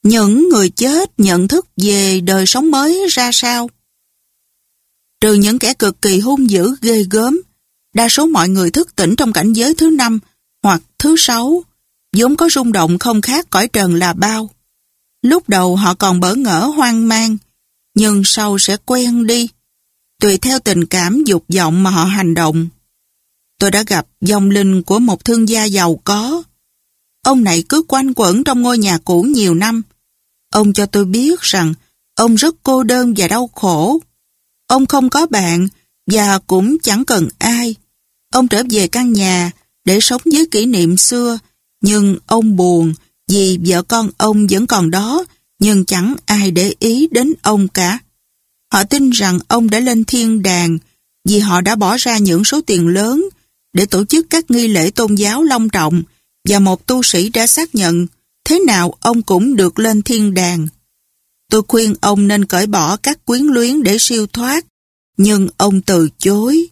những người chết nhận thức về đời sống mới ra sao? Trừ những kẻ cực kỳ hung dữ ghê gớm, đa số mọi người thức tỉnh trong cảnh giới thứ 5 hoặc thứ 6, vốn có rung động không khác cõi trần là bao. Lúc đầu họ còn bỡ ngỡ hoang mang, nhưng sau sẽ quen đi, tùy theo tình cảm dục vọng mà họ hành động. Tôi đã gặp vong linh của một thương gia giàu có. Ông này cứ quanh quẩn trong ngôi nhà cũ nhiều năm. Ông cho tôi biết rằng ông rất cô đơn và đau khổ. Ông không có bạn và cũng chẳng cần ai. Ông trở về căn nhà để sống với kỷ niệm xưa, nhưng ông buồn vì vợ con ông vẫn còn đó, nhưng chẳng ai để ý đến ông cả. Họ tin rằng ông đã lên thiên đàng vì họ đã bỏ ra những số tiền lớn để tổ chức các nghi lễ tôn giáo long trọng, và một tu sĩ đã xác nhận thế nào ông cũng được lên thiên đàng. Tôi khuyên ông nên cởi bỏ các quyến luyến để siêu thoát, nhưng ông từ chối.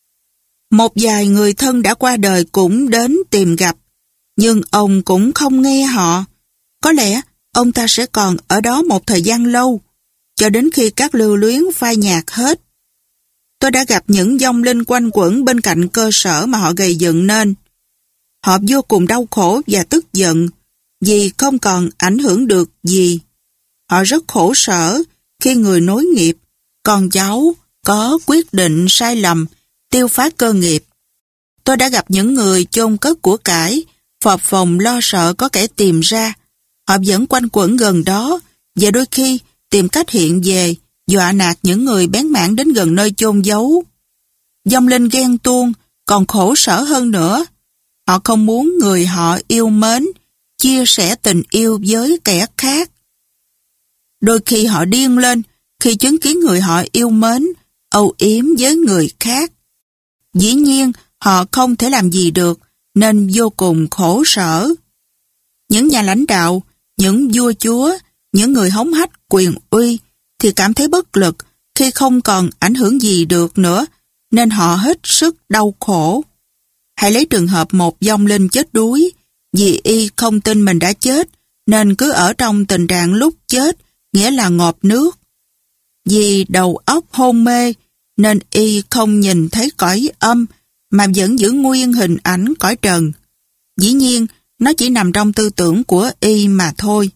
Một vài người thân đã qua đời cũng đến tìm gặp, nhưng ông cũng không nghe họ. Có lẽ ông ta sẽ còn ở đó một thời gian lâu, cho đến khi các lưu luyến phai nhạt hết. Tôi đã gặp những vong linh quanh quẩn bên cạnh cơ sở mà họ gây dựng nên. Họ vô cùng đau khổ và tức giận vì không còn ảnh hưởng được gì. Họ rất khổ sở khi người nối nghiệp, con cháu, có quyết định sai lầm, tiêu phá cơ nghiệp. Tôi đã gặp những người chôn cất của cải, phập phồng lo sợ có kẻ tìm ra. Họ vẫn quanh quẩn gần đó, và đôi khi tìm cách hiện về, dọa nạt những người bén mảng đến gần nơi chôn giấu. Vong linh ghen tuông, còn khổ sở hơn nữa. Họ không muốn người họ yêu mến, chia sẻ tình yêu với kẻ khác. Đôi khi họ điên lên khi chứng kiến người họ yêu mến, âu yếm với người khác. Dĩ nhiên, họ không thể làm gì được, nên vô cùng khổ sở. Những nhà lãnh đạo, những vua chúa, những người hống hách quyền uy thì cảm thấy bất lực khi không còn ảnh hưởng gì được nữa, nên họ hết sức đau khổ. Hãy lấy trường hợp một vong linh chết đuối, vì y không tin mình đã chết, nên cứ ở trong tình trạng lúc chết, nghĩa là ngộp nước. Vì đầu óc hôn mê, nên y không nhìn thấy cõi âm, mà vẫn giữ nguyên hình ảnh cõi trần. Dĩ nhiên, nó chỉ nằm trong tư tưởng của y mà thôi.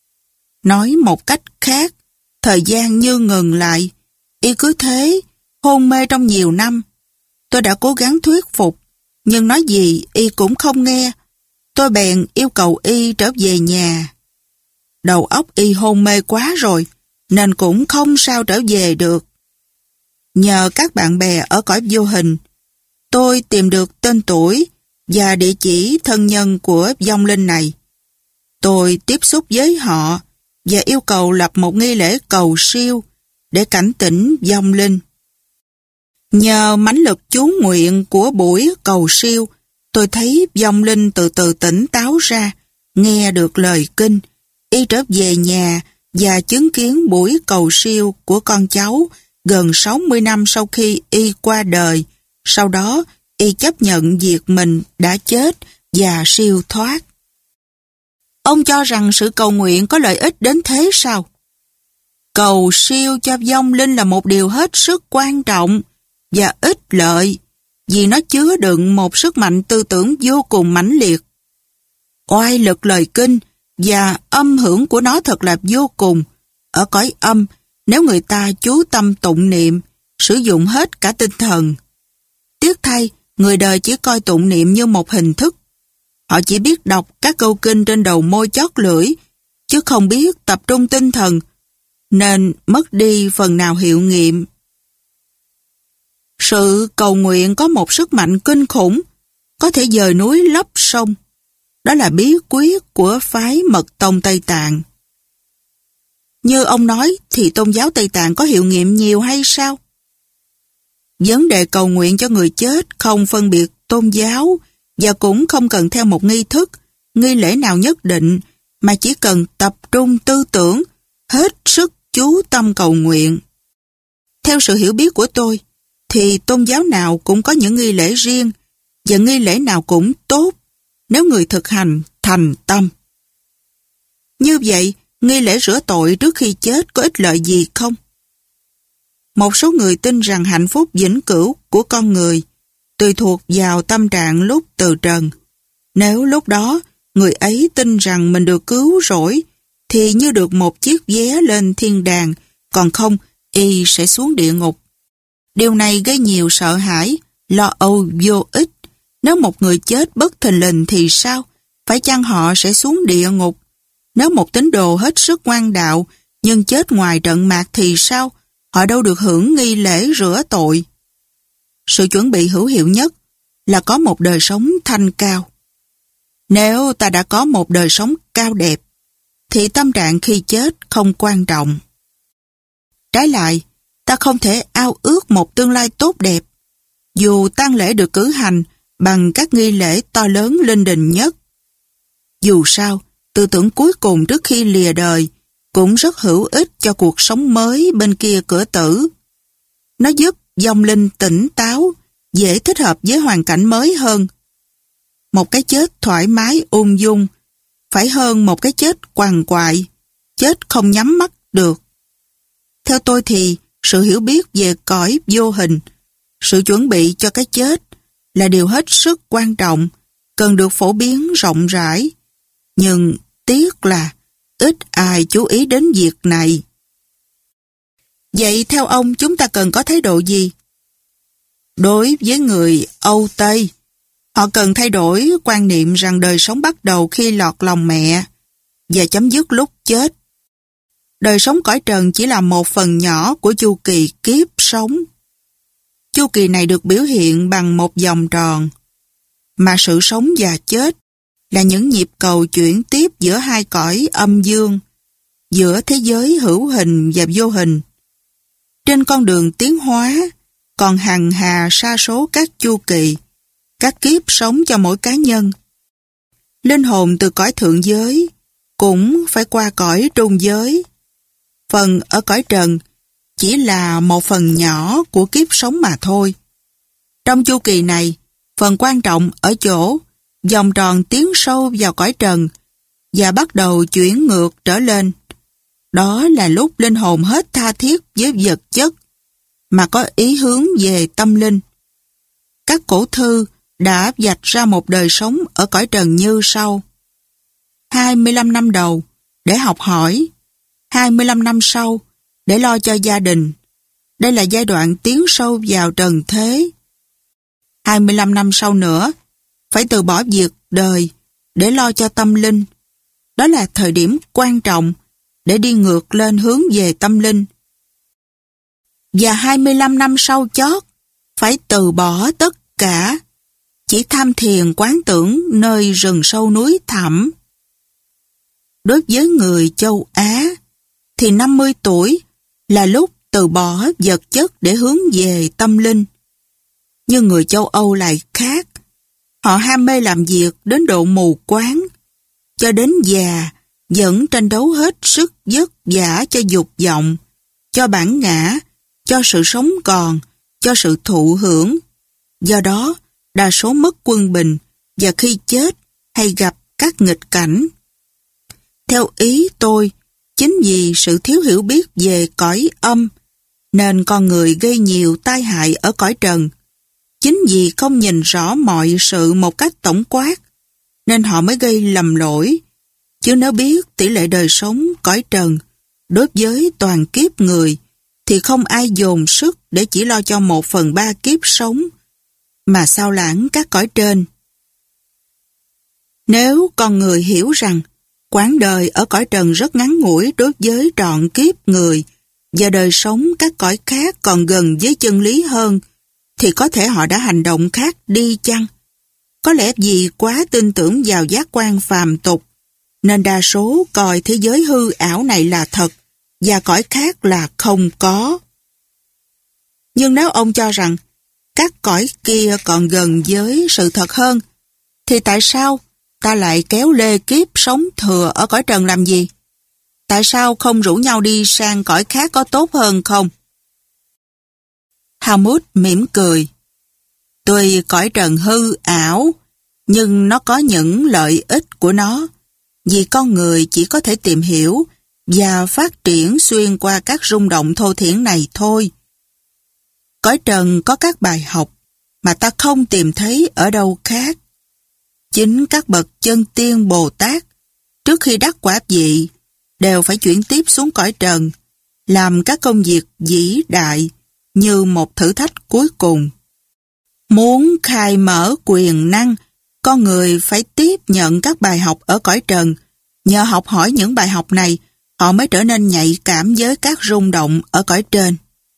Nói một cách khác, thời gian như ngừng lại, y cứ thế, hôn mê trong nhiều năm. Tôi đã cố gắng thuyết phục, nhưng nói gì y cũng không nghe. Tôi bèn yêu cầu y trở về nhà. Đầu óc y hôn mê quá rồi, nên cũng không sao trở về được. Nhờ các bạn bè ở cõi vô hình, tôi tìm được tên tuổi và địa chỉ thân nhân của vong linh này. Tôi tiếp xúc với họ và yêu cầu lập một nghi lễ cầu siêu để cảnh tỉnh vong linh. Nhờ mãnh lực chú nguyện của buổi cầu siêu, tôi thấy vong linh từ từ tỉnh táo ra, nghe được lời kinh, y trở về nhà và chứng kiến buổi cầu siêu của con cháu gần 60 năm sau khi y qua đời. Sau đó, y chấp nhận việc mình đã chết và siêu thoát. Ông cho rằng sự cầu nguyện có lợi ích đến thế sao? Cầu siêu cho vong linh là một điều hết sức quan trọng và ích lợi, vì nó chứa đựng một sức mạnh tư tưởng vô cùng mãnh liệt. Oai lực lời kinh và âm hưởng của nó thật là vô cùng. Ở cõi âm, nếu người ta chú tâm tụng niệm, sử dụng hết cả tinh thần. Tiếc thay, người đời chỉ coi tụng niệm như một hình thức. Họ chỉ biết đọc các câu kinh trên đầu môi chót lưỡi, chứ không biết tập trung tinh thần, nên mất đi phần nào hiệu nghiệm. Sự cầu nguyện có một sức mạnh kinh khủng, có thể dời núi lấp sông. Đó là bí quyết của phái Mật tông Tây Tạng. Như ông nói thì tôn giáo Tây Tạng có hiệu nghiệm nhiều hay sao? Vấn đề cầu nguyện cho người chết không phân biệt tôn giáo và cũng không cần theo một nghi thức, nghi lễ nào nhất định, mà chỉ cần tập trung tư tưởng, hết sức chú tâm cầu nguyện. Theo sự hiểu biết của tôi, thì tôn giáo nào cũng có những nghi lễ riêng, và nghi lễ nào cũng tốt, nếu người thực hành thành tâm. Như vậy, nghi lễ rửa tội trước khi chết có ích lợi gì không? Một số người tin rằng hạnh phúc vĩnh cửu của con người tùy thuộc vào tâm trạng lúc từ trần. Nếu lúc đó người ấy tin rằng mình được cứu rỗi thì như được một chiếc vé lên thiên đàng, còn không y sẽ xuống địa ngục. Điều này gây nhiều sợ hãi, lo âu vô ích. Nếu một người chết bất thình lình thì sao? Phải chăng họ sẽ xuống địa ngục? Nếu một tín đồ hết sức ngoan đạo nhưng chết ngoài trận mạc thì sao? Họ đâu được hưởng nghi lễ rửa tội. Sự chuẩn bị hữu hiệu nhất là có một đời sống thanh cao. Nếu ta đã có một đời sống cao đẹp, thì tâm trạng khi chết không quan trọng. Trái lại, ta không thể ao ước một tương lai tốt đẹp, dù tang lễ được cử hành bằng các nghi lễ to lớn linh đình nhất. Dù sao, tư tưởng cuối cùng trước khi lìa đời cũng rất hữu ích cho cuộc sống mới bên kia cửa tử. Nó giúp vong linh tỉnh táo, dễ thích hợp với hoàn cảnh mới hơn. Một cái chết thoải mái ung dung phải hơn một cái chết quằn quại, chết không nhắm mắt được. Theo tôi thì sự hiểu biết về cõi vô hình, sự chuẩn bị cho cái chết là điều hết sức quan trọng, cần được phổ biến rộng rãi. Nhưng tiếc là ít ai chú ý đến việc này. Vậy theo ông chúng ta cần có thái độ gì? Đối với người Âu Tây, họ cần thay đổi quan niệm rằng đời sống bắt đầu khi lọt lòng mẹ và chấm dứt lúc chết. Đời sống cõi trần chỉ là một phần nhỏ của chu kỳ kiếp sống. Chu kỳ này được biểu hiện bằng một vòng tròn, mà sự sống và chết là những nhịp cầu chuyển tiếp giữa hai cõi âm dương, giữa thế giới hữu hình và vô hình. Trên con đường tiến hóa, còn hằng hà sa số các chu kỳ, các kiếp sống cho mỗi cá nhân. Linh hồn từ cõi thượng giới cũng phải qua cõi trung giới. Phần ở cõi trần chỉ là một phần nhỏ của kiếp sống mà thôi. Trong chu kỳ này, phần quan trọng ở chỗ vòng tròn tiến sâu vào cõi trần và bắt đầu chuyển ngược trở lên. Đó là lúc linh hồn hết tha thiết với vật chất mà có ý hướng về tâm linh. Các cổ thư đã vạch ra một đời sống ở cõi trần như sau. 25 năm đầu để học hỏi, 25 năm sau để lo cho gia đình. Đây là giai đoạn tiến sâu vào trần thế. 25 năm sau nữa, phải từ bỏ việc đời để lo cho tâm linh. Đó là thời điểm quan trọng để đi ngược lên hướng về tâm linh. Và 25 năm sau chót, phải từ bỏ tất cả, chỉ tham thiền quán tưởng nơi rừng sâu núi thẳm. Đối với người châu Á, thì 50 tuổi là lúc từ bỏ vật chất để hướng về tâm linh. Nhưng người châu Âu lại khác. Họ ham mê làm việc đến độ mù quáng, cho đến già vẫn tranh đấu hết sức vất vả cho dục vọng, cho bản ngã, cho sự sống còn, cho sự thụ hưởng. Do đó, đa số mất quân bình và khi chết hay gặp các nghịch cảnh. Theo ý tôi, chính vì sự thiếu hiểu biết về cõi âm nên con người gây nhiều tai hại ở cõi trần. Chính vì không nhìn rõ mọi sự một cách tổng quát nên họ mới gây lầm lỗi. Chứ nếu biết tỷ lệ đời sống cõi trần đối với toàn kiếp người thì không ai dồn sức để chỉ lo cho 1/3 kiếp sống mà sao lãng các cõi trên. Nếu con người hiểu rằng quãng đời ở cõi trần rất ngắn ngủi đối với trọn kiếp người và đời sống các cõi khác còn gần với chân lý hơn, thì có thể họ đã hành động khác đi chăng? Có lẽ vì quá tin tưởng vào giác quan phàm tục, nên đa số coi thế giới hư ảo này là thật và cõi khác là không có. Nhưng nếu ông cho rằng các cõi kia còn gần với sự thật hơn, thì tại sao ta lại kéo lê kiếp sống thừa ở cõi trần làm gì? Tại sao không rủ nhau đi sang cõi khác có tốt hơn không? Helmut mỉm cười. Tuy cõi trần hư ảo, nhưng nó có những lợi ích của nó, vì con người chỉ có thể tìm hiểu và phát triển xuyên qua các rung động thô thiển này thôi. Cõi trần có các bài học mà ta không tìm thấy ở đâu khác. Chính các bậc chân tiên Bồ Tát, trước khi đắc quả vị, đều phải chuyển tiếp xuống cõi trần, làm các công việc vĩ đại như một thử thách cuối cùng. Muốn khai mở quyền năng, con người phải tiếp nhận các bài học ở cõi trần. Nhờ học hỏi những bài học này, họ mới trở nên nhạy cảm với các rung động ở cõi trên.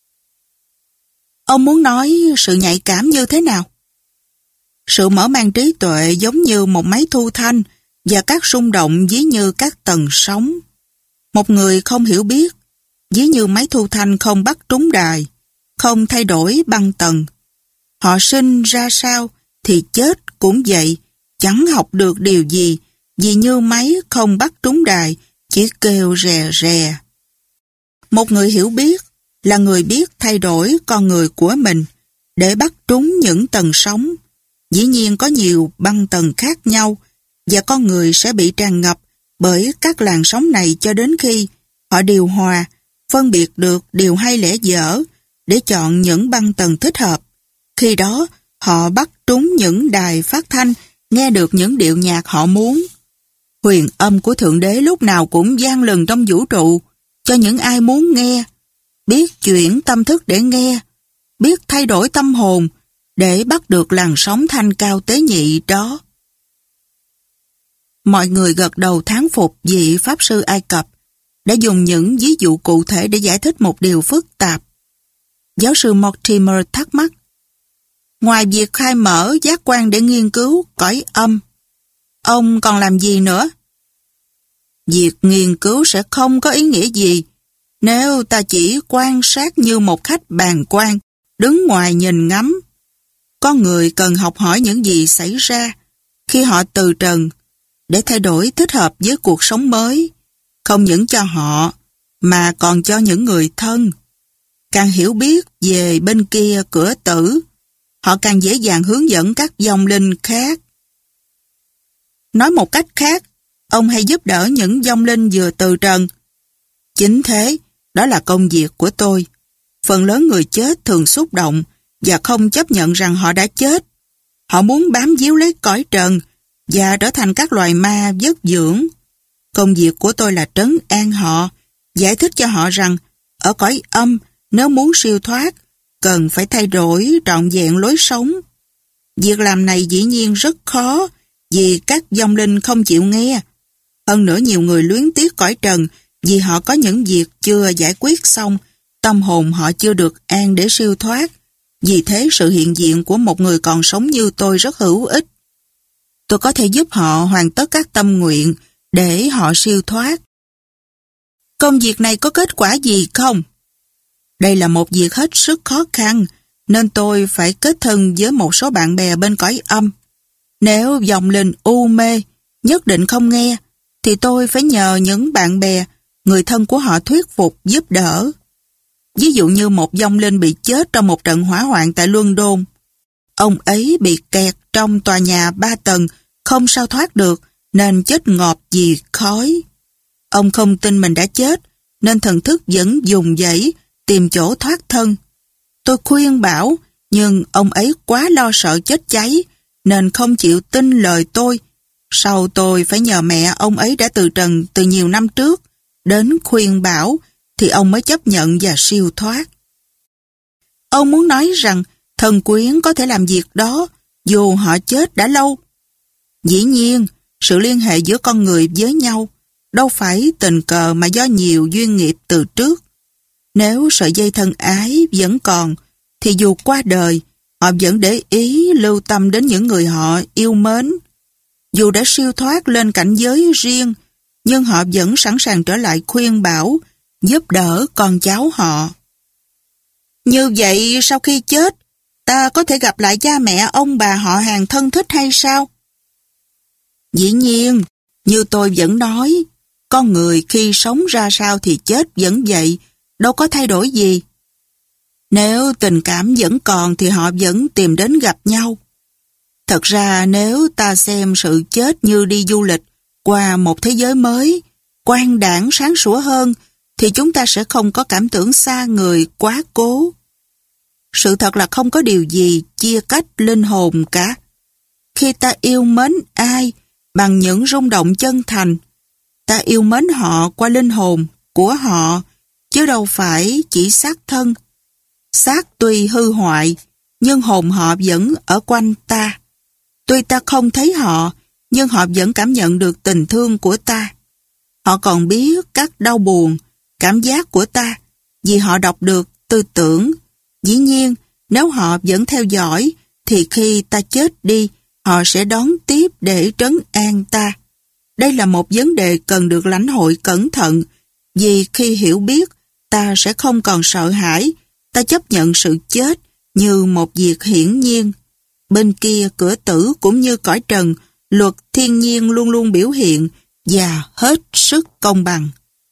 Ông muốn nói sự nhạy cảm như thế nào? Sự mở mang trí tuệ giống như một máy thu thanh và các rung động ví như các tần sóng. Một người không hiểu biết, ví như máy thu thanh không bắt trúng đài, không thay đổi băng tần. Họ sinh ra sao thì chết cũng vậy, chẳng học được điều gì, vì như máy không bắt trúng đài, chỉ kêu rè rè. Một người hiểu biết là người biết thay đổi con người của mình để bắt trúng những tần sóng. Dĩ nhiên có nhiều băng tần khác nhau và con người sẽ bị tràn ngập bởi các làn sóng này cho đến khi họ điều hòa, phân biệt được điều hay lẽ dở để chọn những băng tần thích hợp. Khi đó, họ bắt trúng những đài phát thanh, nghe được những điệu nhạc họ muốn. Huyền âm của Thượng Đế lúc nào cũng vang lừng trong vũ trụ, cho những ai muốn nghe, biết chuyển tâm thức để nghe, biết thay đổi tâm hồn để bắt được làn sóng thanh cao tế nhị đó. Mọi người gật đầu thán phục vị Pháp sư Ai Cập đã dùng những ví dụ cụ thể để giải thích một điều phức tạp. Giáo sư Mortimer thắc mắc, ngoài việc khai mở giác quan để nghiên cứu cõi âm, ông còn làm gì nữa? Việc nghiên cứu sẽ không có ý nghĩa gì nếu ta chỉ quan sát như một khách bàng quan, đứng ngoài nhìn ngắm. Con người cần học hỏi những gì xảy ra khi họ từ trần để thay đổi thích hợp với cuộc sống mới, không những cho họ mà còn cho những người thân. Càng hiểu biết về bên kia cửa tử, họ càng dễ dàng hướng dẫn các vong linh khác. Nói một cách khác, ông hay giúp đỡ những vong linh vừa từ trần. Chính thế, đó là công việc của tôi. Phần lớn người chết thường xúc động và không chấp nhận rằng họ đã chết. Họ muốn bám víu lấy cõi trần và trở thành các loài ma vất dưỡng. Công việc của tôi là trấn an họ, giải thích cho họ rằng ở cõi âm, nếu muốn siêu thoát, cần phải thay đổi trọn vẹn lối sống. Việc làm này dĩ nhiên rất khó vì các vong linh không chịu nghe. Hơn nữa nhiều người luyến tiếc cõi trần vì họ có những việc chưa giải quyết xong, tâm hồn họ chưa được an để siêu thoát. Vì thế sự hiện diện của một người còn sống như tôi rất hữu ích. Tôi có thể giúp họ hoàn tất các tâm nguyện để họ siêu thoát. Công việc này có kết quả gì không? Đây là một việc hết sức khó khăn, nên tôi phải kết thân với một số bạn bè bên cõi âm. Nếu vong linh u mê, nhất định không nghe, thì tôi phải nhờ những bạn bè, người thân của họ thuyết phục giúp đỡ. Ví dụ như một vong linh bị chết trong một trận hỏa hoạn tại London. Ông ấy bị kẹt trong tòa nhà 3 tầng, không sao thoát được, nên chết ngộp vì khói. Ông không tin mình đã chết, nên thần thức vẫn dùng dãy tìm chỗ thoát thân. Tôi khuyên bảo, nhưng ông ấy quá lo sợ chết cháy, nên không chịu tin lời tôi. Sau tôi phải nhờ mẹ ông ấy đã từ trần từ nhiều năm trước, đến khuyên bảo, thì ông mới chấp nhận và siêu thoát. Ông muốn nói rằng thần quyến có thể làm việc đó, dù họ chết đã lâu. Dĩ nhiên, sự liên hệ giữa con người với nhau đâu phải tình cờ mà do nhiều duyên nghiệp từ trước. Nếu sợi dây thân ái vẫn còn, thì dù qua đời, họ vẫn để ý lưu tâm đến những người họ yêu mến. Dù đã siêu thoát lên cảnh giới riêng, nhưng họ vẫn sẵn sàng trở lại khuyên bảo, giúp đỡ con cháu họ. Như vậy sau khi chết, ta có thể gặp lại cha mẹ ông bà họ hàng thân thích hay sao? Dĩ nhiên, như tôi vẫn nói, con người khi sống ra sao thì chết vẫn vậy, đâu có thay đổi gì. Nếu tình cảm vẫn còn thì họ vẫn tìm đến gặp nhau. Thật ra nếu ta xem sự chết như đi du lịch qua một thế giới mới, quang đãng sáng sủa hơn, thì chúng ta sẽ không có cảm tưởng xa người quá cố. Sự thật là không có điều gì chia cách linh hồn cả. Khi ta yêu mến ai bằng những rung động chân thành, ta yêu mến họ qua linh hồn của họ, chứ đâu phải chỉ xác thân. Xác tuy hư hoại, nhưng hồn họ vẫn ở quanh ta. Tuy ta không thấy họ, nhưng họ vẫn cảm nhận được tình thương của ta. Họ còn biết các đau buồn, cảm giác của ta, vì họ đọc được tư tưởng. Dĩ nhiên, nếu họ vẫn theo dõi, thì khi ta chết đi, họ sẽ đón tiếp để trấn an ta. Đây là một vấn đề cần được lãnh hội cẩn thận, vì khi hiểu biết, ta sẽ không còn sợ hãi, ta chấp nhận sự chết như một việc hiển nhiên. Bên kia cửa tử cũng như cõi trần, luật thiên nhiên luôn luôn biểu hiện và hết sức công bằng.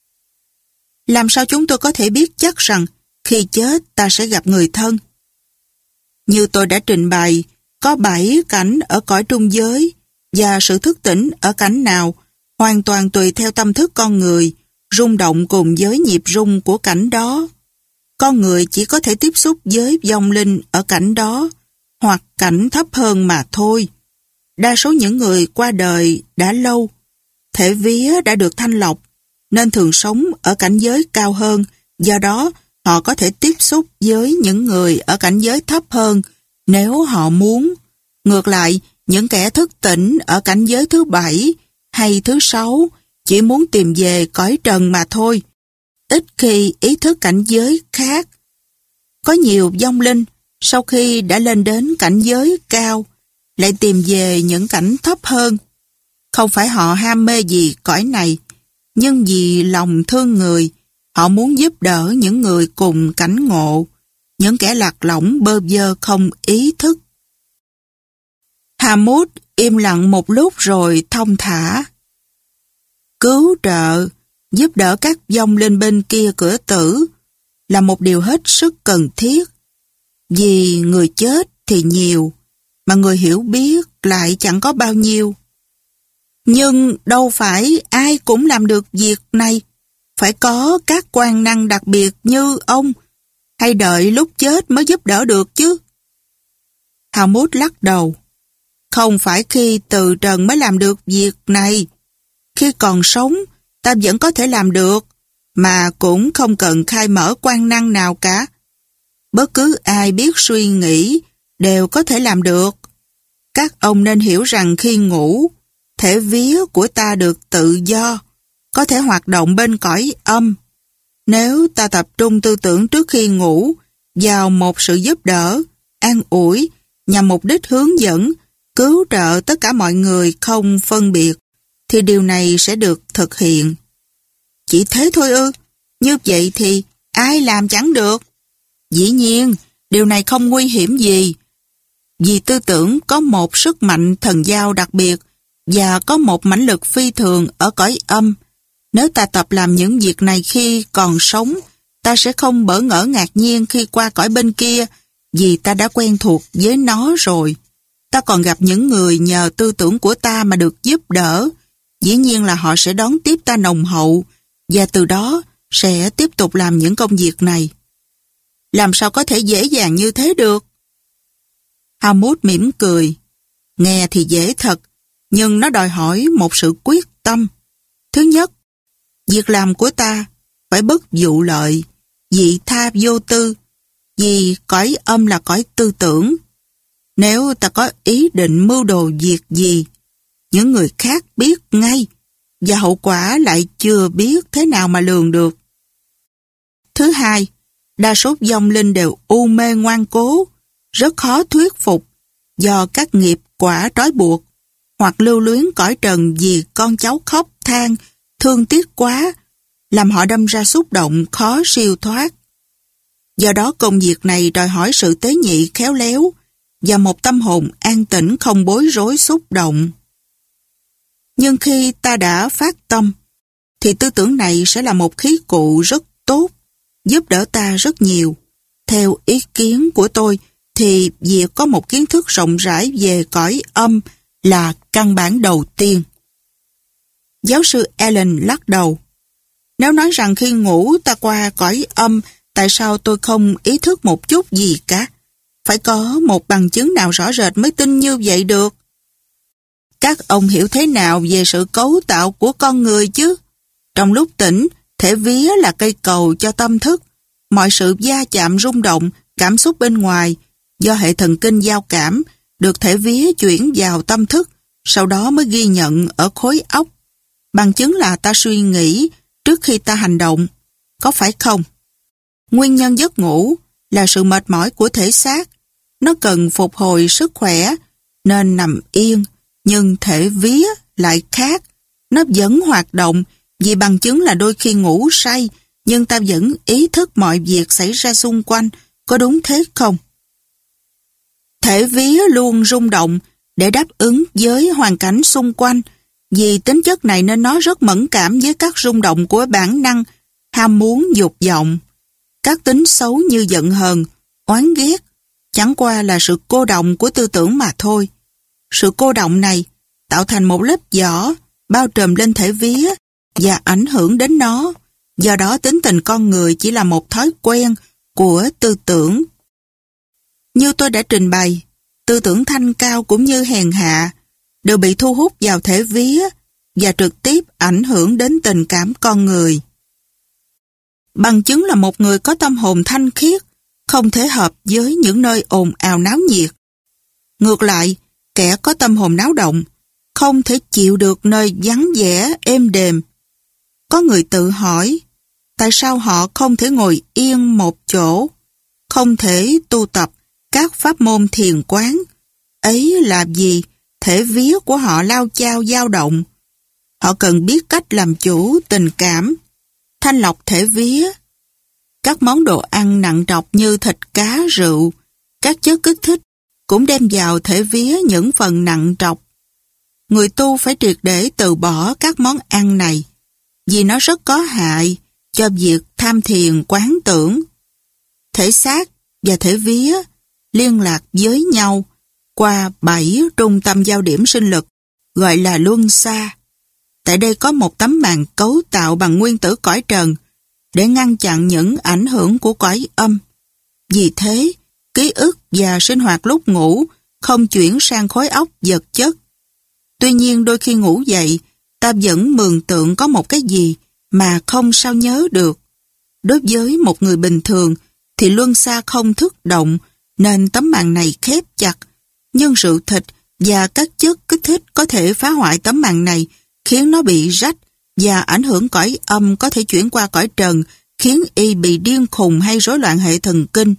Làm sao chúng tôi có thể biết chắc rằng khi chết ta sẽ gặp người thân? Như tôi đã trình bày, có 7 cảnh ở cõi trung giới, và sự thức tỉnh ở cảnh nào hoàn toàn tùy theo tâm thức con người, rung động cùng với nhịp rung của cảnh đó. Con người chỉ có thể tiếp xúc với vong linh ở cảnh đó, hoặc cảnh thấp hơn mà thôi. Đa số những người qua đời đã lâu, thể vía đã được thanh lọc, nên thường sống ở cảnh giới cao hơn, do đó họ có thể tiếp xúc với những người ở cảnh giới thấp hơn nếu họ muốn. Ngược lại, những kẻ thức tỉnh ở cảnh giới thứ 7 hay thứ 6 chỉ muốn tìm về cõi trần mà thôi, ít khi ý thức cảnh giới khác. Có nhiều vong linh sau khi đã lên đến cảnh giới cao lại tìm về những cảnh thấp hơn. Không phải họ ham mê gì cõi này, nhưng vì lòng thương người, họ muốn giúp đỡ những người cùng cảnh ngộ, những kẻ lạc lõng bơ vơ không ý thức. Hamut im lặng một lúc rồi thong thả. Cứu trợ, giúp đỡ các vong linh bên kia cửa tử là một điều hết sức cần thiết, vì người chết thì nhiều, mà người hiểu biết lại chẳng có bao nhiêu. Nhưng đâu phải ai cũng làm được việc này, phải có các quan năng đặc biệt như ông, hay đợi lúc chết mới giúp đỡ được chứ? Hamut lắc đầu. Không phải khi từ trần mới làm được việc này. Khi còn sống, ta vẫn có thể làm được, mà cũng không cần khai mở quan năng nào cả. Bất cứ ai biết suy nghĩ đều có thể làm được. Các ông nên hiểu rằng khi ngủ, thể vía của ta được tự do, có thể hoạt động bên cõi âm. Nếu ta tập trung tư tưởng trước khi ngủ vào một sự giúp đỡ, an ủi, nhằm mục đích hướng dẫn, cứu trợ tất cả mọi người không phân biệt, thì điều này sẽ được thực hiện. Chỉ thế thôi ư? Như vậy thì ai làm chẳng được? Dĩ nhiên, điều này không nguy hiểm gì, vì tư tưởng có một sức mạnh thần giao đặc biệt và có một mãnh lực phi thường ở cõi âm. Nếu ta tập làm những việc này khi còn sống, ta sẽ không bỡ ngỡ ngạc nhiên khi qua cõi bên kia, vì ta đã quen thuộc với nó rồi. Ta còn gặp những người nhờ tư tưởng của ta mà được giúp đỡ. Dĩ nhiên là họ sẽ đón tiếp ta nồng hậu, và từ đó sẽ tiếp tục làm những công việc này. Làm sao có thể dễ dàng như thế được? Hamut mỉm cười. Nghe thì dễ thật, nhưng nó đòi hỏi một sự quyết tâm. Thứ nhất, việc làm của ta phải bất vụ lợi, vị tha vô tư, vì cõi âm là cõi tư tưởng. Nếu ta có ý định mưu đồ việc gì, những người khác biết ngay, và hậu quả lại chưa biết thế nào mà lường được. Thứ hai, đa số vong linh đều u mê ngoan cố, rất khó thuyết phục do các nghiệp quả trói buộc, hoặc lưu luyến cõi trần vì con cháu khóc than, thương tiếc quá, làm họ đâm ra xúc động khó siêu thoát. Do đó công việc này đòi hỏi sự tế nhị khéo léo và một tâm hồn an tĩnh không bối rối xúc động. Nhưng khi ta đã phát tâm, thì tư tưởng này sẽ là một khí cụ rất tốt, giúp đỡ ta rất nhiều. Theo ý kiến của tôi, thì việc có một kiến thức rộng rãi về cõi âm là căn bản đầu tiên. Giáo sư Allen lắc đầu. Nếu nói rằng khi ngủ ta qua cõi âm, tại sao tôi không ý thức một chút gì cả? Phải có một bằng chứng nào rõ rệt mới tin như vậy được. Các ông hiểu thế nào về sự cấu tạo của con người chứ? Trong lúc tỉnh, thể vía là cây cầu cho tâm thức. Mọi sự va chạm rung động, cảm xúc bên ngoài, do hệ thần kinh giao cảm, được thể vía chuyển vào tâm thức, sau đó mới ghi nhận ở khối óc. Bằng chứng là ta suy nghĩ trước khi ta hành động, có phải không? Nguyên nhân giấc ngủ là sự mệt mỏi của thể xác. Nó cần phục hồi sức khỏe, nên nằm yên, nhưng thể vía lại khác. Nó vẫn hoạt động, vì bằng chứng là đôi khi ngủ say, nhưng ta vẫn ý thức mọi việc xảy ra xung quanh, có đúng thế không? Thể vía luôn rung động để đáp ứng với hoàn cảnh xung quanh. Vì tính chất này nên nó rất mẫn cảm với các rung động của bản năng, ham muốn, dục vọng. Các tính xấu như giận hờn, oán ghét, chẳng qua là sự cô đọng của tư tưởng mà thôi. Sự cô đọng này tạo thành một lớp vỏ bao trùm lên thể vía và ảnh hưởng đến nó. Do đó tính tình con người chỉ là một thói quen của tư tưởng. Như tôi đã trình bày, tư tưởng thanh cao cũng như hèn hạ đều bị thu hút vào thể vía và trực tiếp ảnh hưởng đến tình cảm con người. Bằng chứng là một người có tâm hồn thanh khiết không thể hợp với những nơi ồn ào náo nhiệt. Ngược lại, kẻ có tâm hồn náo động không thể chịu được nơi vắng vẻ, êm đềm. Có người tự hỏi, tại sao họ không thể ngồi yên một chỗ, không thể tu tập các pháp môn thiền quán? Ấy là vì thể vía của họ lao chao dao động. Họ cần biết cách làm chủ tình cảm, thanh lọc thể vía. Các món đồ ăn nặng trọc như thịt cá, rượu, các chất kích thích cũng đem vào thể vía những phần nặng trọc. Người tu phải triệt để từ bỏ các món ăn này, vì nó rất có hại cho việc tham thiền quán tưởng. Thể xác và thể vía liên lạc với nhau qua 7 trung tâm giao điểm sinh lực, gọi là luân xa. Tại đây có một tấm màn cấu tạo bằng nguyên tử cõi trần để ngăn chặn những ảnh hưởng của cõi âm. Vì thế, ký ức và sinh hoạt lúc ngủ không chuyển sang khối óc vật chất. Tuy nhiên đôi khi ngủ dậy, ta vẫn mường tượng có một cái gì mà không sao nhớ được. Đối với một người bình thường thì luân xa không thức động nên tấm màn này khép chặt. Nhưng rượu thịt và các chất kích thích có thể phá hoại tấm màn này, khiến nó bị rách và ảnh hưởng cõi âm có thể chuyển qua cõi trần, khiến y bị điên khùng hay rối loạn hệ thần kinh.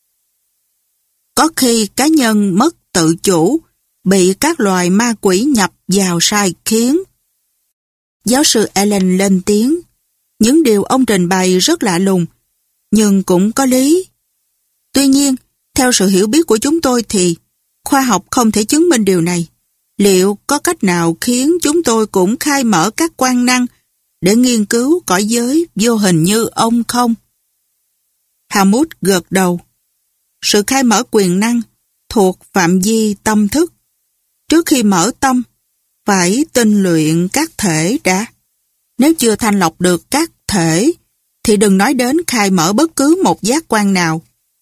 Có khi cá nhân mất tự chủ, bị các loài ma quỷ nhập vào sai khiến. Giáo sư Allen lên tiếng, những điều ông trình bày rất lạ lùng, nhưng cũng có lý. Tuy nhiên, theo sự hiểu biết của chúng tôi thì khoa học không thể chứng minh điều này. Liệu có cách nào khiến chúng tôi cũng khai mở các quan năng để nghiên cứu cõi giới vô hình như ông không? Helmut gật đầu. Sự khai mở quyền năng thuộc phạm vi tâm thức. Trước khi mở tâm, phải tinh luyện các thể đã. Nếu chưa thanh lọc được các thể, thì đừng nói đến khai mở bất cứ một giác quan nào.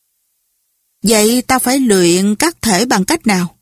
Vậy ta phải luyện các thể bằng cách nào?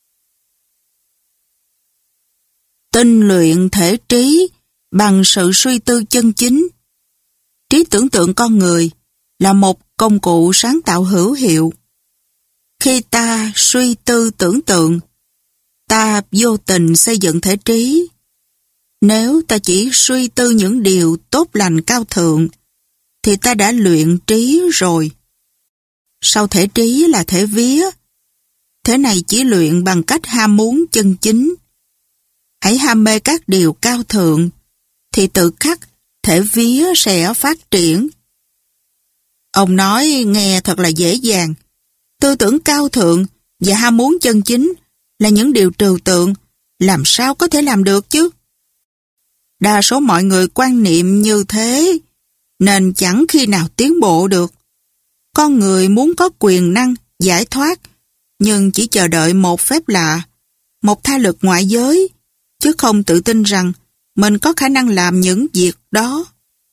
Tinh luyện thể trí bằng sự suy tư chân chính. Trí tưởng tượng con người là một công cụ sáng tạo hữu hiệu. Khi ta suy tư tưởng tượng, ta vô tình xây dựng thể trí. Nếu ta chỉ suy tư những điều tốt lành cao thượng, thì ta đã luyện trí rồi. Sau thể trí là thể vía. Thế này chỉ luyện bằng cách ham muốn chân chính. Hãy ham mê các điều cao thượng, thì tự khắc thể vía sẽ phát triển. Ông nói nghe thật là dễ dàng. Tư tưởng cao thượng và ham muốn chân chính là những điều trừu tượng, làm sao có thể làm được chứ? Đa số mọi người quan niệm như thế, nên chẳng khi nào tiến bộ được. Con người muốn có quyền năng, giải thoát, nhưng chỉ chờ đợi một phép lạ, một tha lực ngoại giới, chứ không tự tin rằng mình có khả năng làm những việc đó.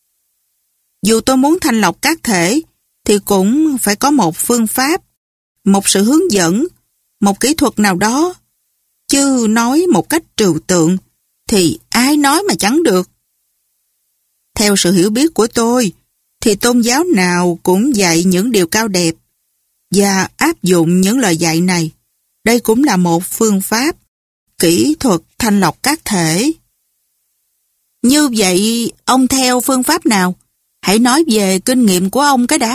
Dù tôi muốn thanh lọc các thể, thì cũng phải có một phương pháp, một sự hướng dẫn, một kỹ thuật nào đó. Chứ nói một cách trừu tượng, thì ai nói mà chẳng được. Theo sự hiểu biết của tôi, thì tôn giáo nào cũng dạy những điều cao đẹp và áp dụng những lời dạy này. Đây cũng là một phương pháp, kỹ thuật thanh lọc các thể. Như vậy, ông theo phương pháp nào? Hãy nói về kinh nghiệm của ông cái đã.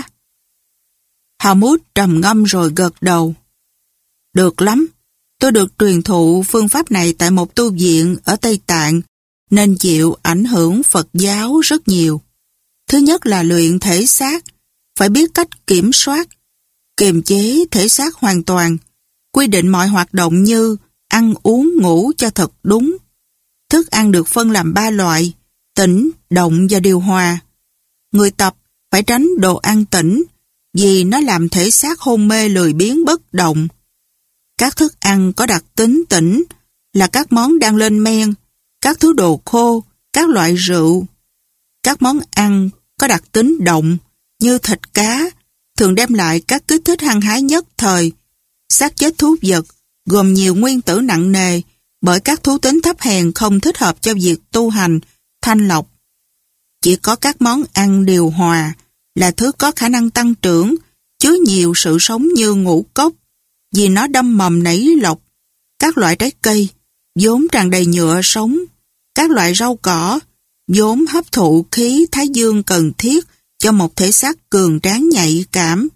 Helmut trầm ngâm rồi gật đầu. Được lắm, tôi được truyền thụ phương pháp này tại một tu viện ở Tây Tạng, nên chịu ảnh hưởng Phật giáo rất nhiều. Thứ nhất là luyện thể xác, phải biết cách kiểm soát, kiềm chế thể xác hoàn toàn, quy định mọi hoạt động như ăn uống ngủ cho thật đúng. Thức ăn được phân làm 3 loại, tĩnh, động và điều hòa. Người tập phải tránh đồ ăn tĩnh, vì nó làm thể xác hôn mê lười biếng bất động. Các thức ăn có đặc tính tĩnh là các món đang lên men, các thứ đồ khô, các loại rượu. Các món ăn có đặc tính động như thịt cá thường đem lại các kích thích hăng hái nhất thời. Xác chết thú vật gồm nhiều nguyên tử nặng nề bởi các thú tính thấp hèn không thích hợp cho việc tu hành, thanh lọc. Chỉ có các món ăn điều hòa là thứ có khả năng tăng trưởng, chứa nhiều sự sống như ngũ cốc, vì nó đâm mầm nảy lộc. Các loại trái cây, vốn tràn đầy nhựa sống, các loại rau cỏ, vốn hấp thụ khí thái dương cần thiết cho một thể xác cường tráng nhạy cảm.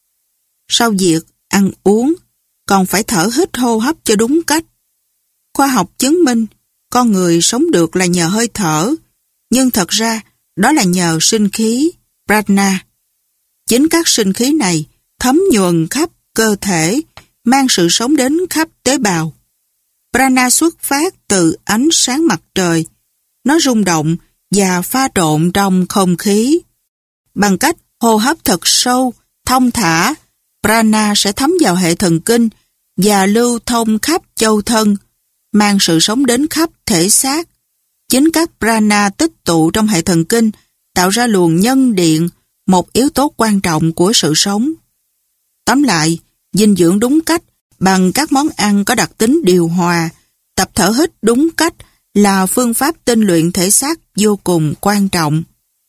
Sau việc ăn uống, còn phải thở hít hô hấp cho đúng cách. Khoa học chứng minh, con người sống được là nhờ hơi thở, nhưng thật ra đó là nhờ sinh khí, prana. Chính các sinh khí này thấm nhuần khắp cơ thể, mang sự sống đến khắp tế bào. Prana xuất phát từ ánh sáng mặt trời. Nó rung động và pha trộn trong không khí. Bằng cách hô hấp thật sâu, thông thả, prana sẽ thấm vào hệ thần kinh và lưu thông khắp châu thân, mang sự sống đến khắp thể xác. Chính các prana tích tụ trong hệ thần kinh tạo ra luồng nhân điện, một yếu tố quan trọng của sự sống. Tóm lại, dinh dưỡng đúng cách bằng các món ăn có đặc tính điều hòa, tập thở hít đúng cách là phương pháp tinh luyện thể xác vô cùng quan trọng.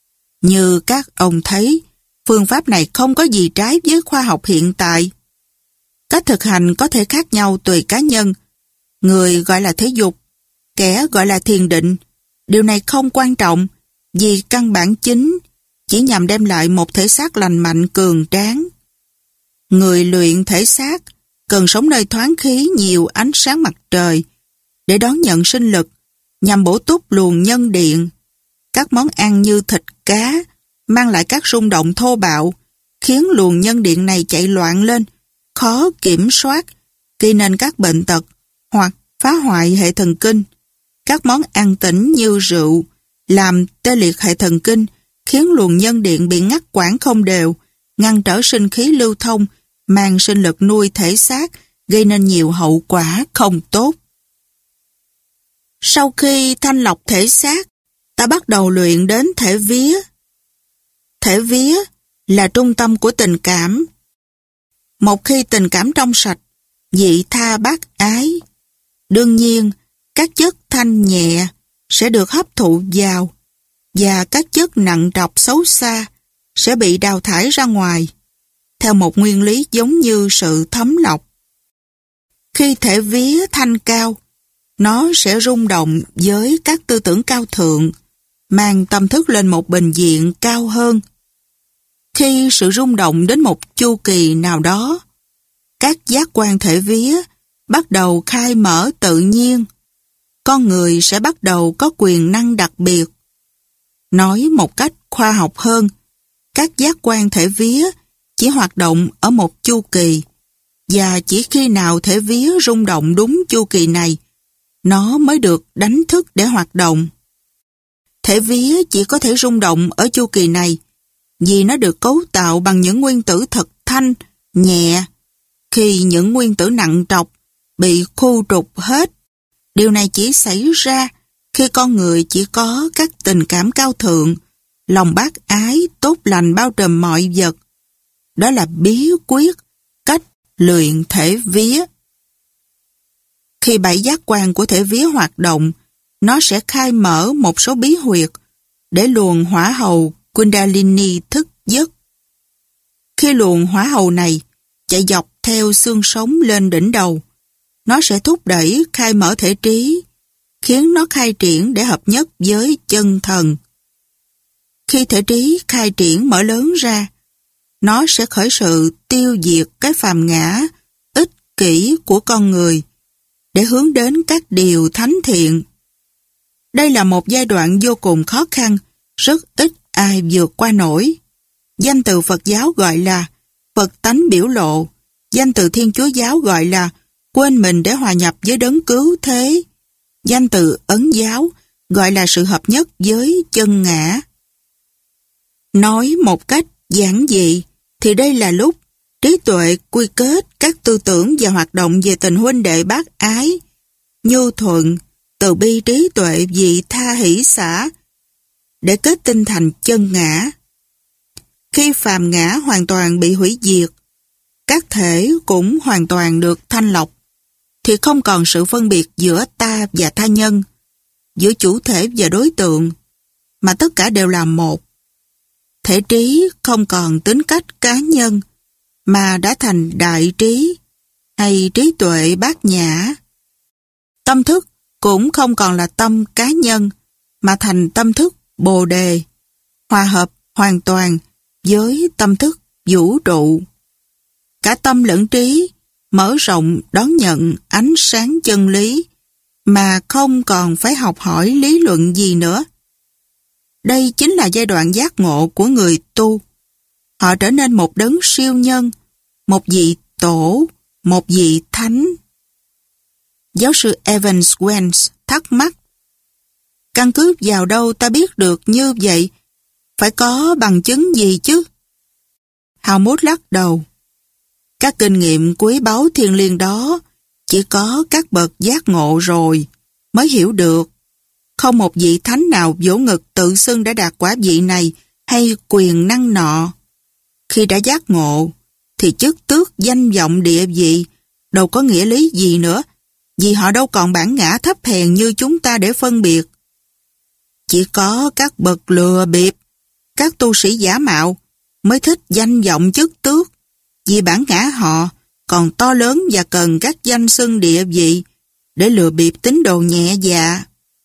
Như các ông thấy, phương pháp này không có gì trái với khoa học hiện tại. Cách thực hành có thể khác nhau tùy cá nhân. Người gọi là thể dục, kẻ gọi là thiền định. Điều này không quan trọng, vì căn bản chính chỉ nhằm đem lại một thể xác lành mạnh cường tráng. Người luyện thể xác cần sống nơi thoáng khí nhiều ánh sáng mặt trời để đón nhận sinh lực, nhằm bổ túc luồng nhân điện. Các món ăn như thịt cá mang lại các rung động thô bạo, khiến luồng nhân điện này chạy loạn lên, khó kiểm soát, gây nên các bệnh tật hoặc phá hoại hệ thần kinh. Các món ăn tĩnh như rượu làm tê liệt hệ thần kinh, khiến luồng nhân điện bị ngắt quãng không đều, ngăn trở sinh khí lưu thông, mang sinh lực nuôi thể xác, gây nên nhiều hậu quả không tốt. Sau khi thanh lọc thể xác, ta bắt đầu luyện đến thể vía. Thể vía là trung tâm của tình cảm. Một khi tình cảm trong sạch, vị tha bác ái, đương nhiên các chất thanh nhẹ sẽ được hấp thụ vào và các chất nặng trọc xấu xa sẽ bị đào thải ra ngoài, theo một nguyên lý giống như sự thấm lọc. Khi thể vía thanh cao, nó sẽ rung động với các tư tưởng cao thượng, mang tâm thức lên một bình diện cao hơn. Khi sự rung động đến một chu kỳ nào đó, các giác quan thể vía bắt đầu khai mở tự nhiên. Con người sẽ bắt đầu có quyền năng đặc biệt. Nói một cách khoa học hơn, các giác quan thể vía chỉ hoạt động ở một chu kỳ, và chỉ khi nào thể vía rung động đúng chu kỳ này, nó mới được đánh thức để hoạt động. Thể vía chỉ có thể rung động ở chu kỳ này vì nó được cấu tạo bằng những nguyên tử thật thanh, nhẹ. Khi những nguyên tử nặng trọc bị khu trục hết, điều này chỉ xảy ra Khi con người chỉ có các tình cảm cao thượng, lòng bác ái, tốt lành bao trùm mọi vật, đó là bí quyết, cách luyện thể vía. Khi bảy giác quan của thể vía hoạt động, nó sẽ khai mở một số bí huyệt để luồng hỏa hầu Kundalini thức giấc. Khi luồng hỏa hầu này chạy dọc theo xương sống lên đỉnh đầu, nó sẽ thúc đẩy khai mở thể trí, khiến nó khai triển để hợp nhất với chân thần. Khi thể trí khai triển mở lớn ra, nó sẽ khởi sự tiêu diệt cái phàm ngã, ích kỷ của con người, để hướng đến các điều thánh thiện. Đây là một giai đoạn vô cùng khó khăn, rất ít ai vượt qua nổi. Danh từ Phật giáo gọi là Phật tánh biểu lộ, danh từ Thiên Chúa giáo gọi là quên mình để hòa nhập với đấng cứu thế, danh từ Ấn giáo gọi là sự hợp nhất với chân ngã. Nói một cách giản dị thì đây là lúc trí tuệ quy kết các tư tưởng và hoạt động về tình huynh đệ bác ái, nhu thuận, từ bi trí tuệ vị tha hỷ xả, để kết tinh thành chân ngã. Khi phàm ngã hoàn toàn bị hủy diệt, các thể cũng hoàn toàn được thanh lọc, thì không còn sự phân biệt giữa ta và tha nhân, giữa chủ thể và đối tượng, mà tất cả đều là một. Thể trí không còn tính cách cá nhân, mà đã thành đại trí, hay trí tuệ bát nhã. Tâm thức cũng không còn là tâm cá nhân, mà thành tâm thức Bồ Đề, hòa hợp hoàn toàn với tâm thức vũ trụ. Cả tâm lẫn trí mở rộng đón nhận ánh sáng chân lý, mà không còn phải học hỏi lý luận gì nữa. Đây chính là giai đoạn giác ngộ của người tu. Họ trở nên một đấng siêu nhân, một vị tổ, một vị thánh. Giáo sư Evans Wells thắc mắc: căn cứ vào đâu ta biết được như vậy? Phải có bằng chứng gì chứ? Helmut lắc đầu. Các kinh nghiệm quý báu thiêng liêng đó chỉ có các bậc giác ngộ rồi mới hiểu được. Không một vị thánh nào vỗ ngực tự xưng đã đạt quả vị này hay quyền năng nọ. Khi đã giác ngộ, thì chức tước danh vọng địa vị đâu có nghĩa lý gì nữa, vì họ đâu còn bản ngã thấp hèn như chúng ta để phân biệt. Chỉ có các bậc lừa bịp, các tu sĩ giả mạo mới thích danh vọng chức tước, vì bản ngã họ còn to lớn và cần các danh xưng địa vị để lừa bịp tín đồ nhẹ dạ.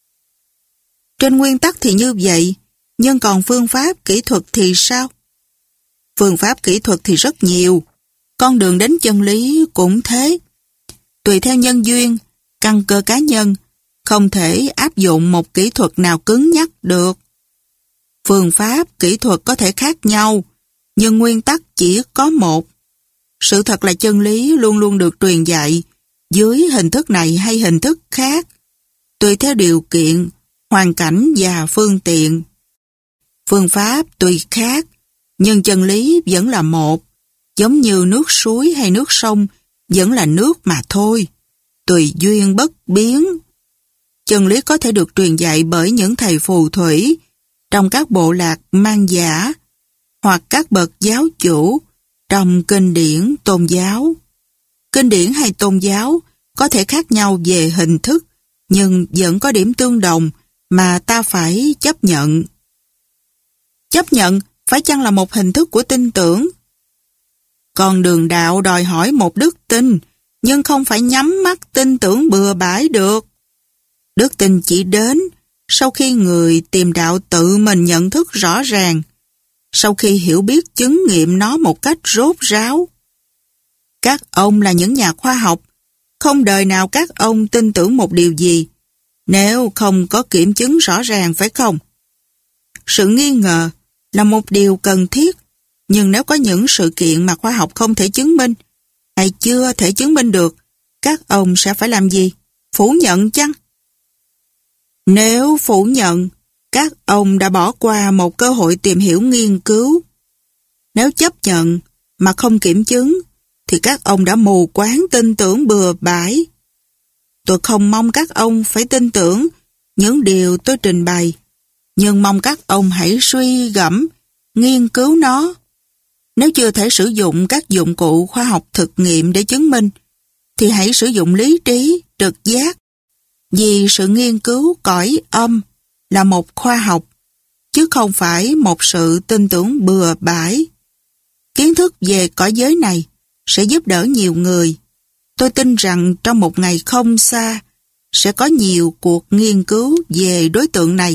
Trên nguyên tắc thì như vậy, nhưng còn phương pháp kỹ thuật thì sao? Phương pháp kỹ thuật thì rất nhiều, con đường đến chân lý cũng thế. Tùy theo nhân duyên, căn cơ cá nhân, không thể áp dụng một kỹ thuật nào cứng nhắc được. Phương pháp kỹ thuật có thể khác nhau, nhưng nguyên tắc chỉ có một. Sự thật là chân lý luôn luôn được truyền dạy dưới hình thức này hay hình thức khác, tùy theo điều kiện, hoàn cảnh và phương tiện. Phương pháp tùy khác, nhưng chân lý vẫn là một, giống như nước suối hay nước sông vẫn là nước mà thôi, tùy duyên bất biến. Chân lý có thể được truyền dạy bởi những thầy phù thủy trong các bộ lạc mang giả, hoặc các bậc giáo chủ trong kinh điển tôn giáo. Kinh điển hay tôn giáo có thể khác nhau về hình thức, nhưng vẫn có điểm tương đồng mà ta phải chấp nhận. Chấp nhận phải chăng là một hình thức của tin tưởng? Con đường đạo đòi hỏi một đức tin, nhưng không phải nhắm mắt tin tưởng bừa bãi được. Đức tin chỉ đến sau khi người tìm đạo tự mình nhận thức rõ ràng, sau khi hiểu biết chứng nghiệm nó một cách rốt ráo. Các ông là những nhà khoa học, không đời nào các ông tin tưởng một điều gì nếu không có kiểm chứng rõ ràng, phải không? Sự nghi ngờ là một điều cần thiết, nhưng nếu có những sự kiện mà khoa học không thể chứng minh hay chưa thể chứng minh được, các ông sẽ phải làm gì? Phủ nhận chăng? Nếu phủ nhận, các ông đã bỏ qua một cơ hội tìm hiểu nghiên cứu. Nếu chấp nhận mà không kiểm chứng, thì các ông đã mù quáng tin tưởng bừa bãi. Tôi không mong các ông phải tin tưởng những điều tôi trình bày, nhưng mong các ông hãy suy gẫm, nghiên cứu nó. Nếu chưa thể sử dụng các dụng cụ khoa học thực nghiệm để chứng minh, thì hãy sử dụng lý trí, trực giác, vì sự nghiên cứu cõi âm là một khoa học, chứ không phải một sự tin tưởng bừa bãi. Kiến thức về cõi giới này sẽ giúp đỡ nhiều người. Tôi tin rằng trong một ngày không xa, sẽ có nhiều cuộc nghiên cứu về đối tượng này.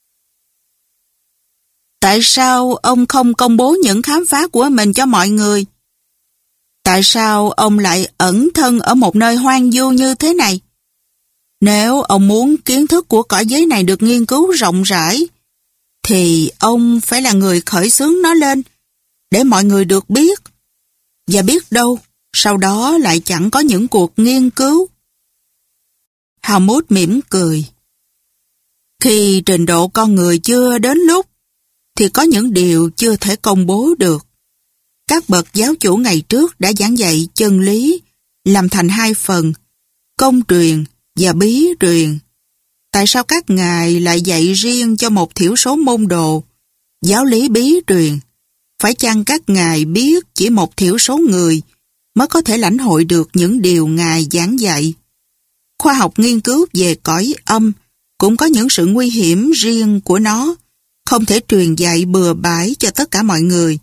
Tại sao ông không công bố những khám phá của mình cho mọi người? Tại sao ông lại ẩn thân ở một nơi hoang vu như thế này? Nếu ông muốn kiến thức của cõi giới này được nghiên cứu rộng rãi, thì ông phải là người khởi xướng nó lên, để mọi người được biết. Và biết đâu, sau đó lại chẳng có những cuộc nghiên cứu. Helmut mỉm cười. Khi trình độ con người chưa đến lúc, thì có những điều chưa thể công bố được. Các bậc giáo chủ ngày trước đã giảng dạy chân lý, làm thành hai phần, công truyền và bí truyền. Tại sao các ngài lại dạy riêng cho một thiểu số môn đồ, giáo lý bí truyền? Phải chăng các ngài biết chỉ một thiểu số người mới có thể lãnh hội được những điều ngài giảng dạy? Khoa học nghiên cứu về cõi âm cũng có những sự nguy hiểm riêng của nó, không thể truyền dạy bừa bãi cho tất cả mọi người.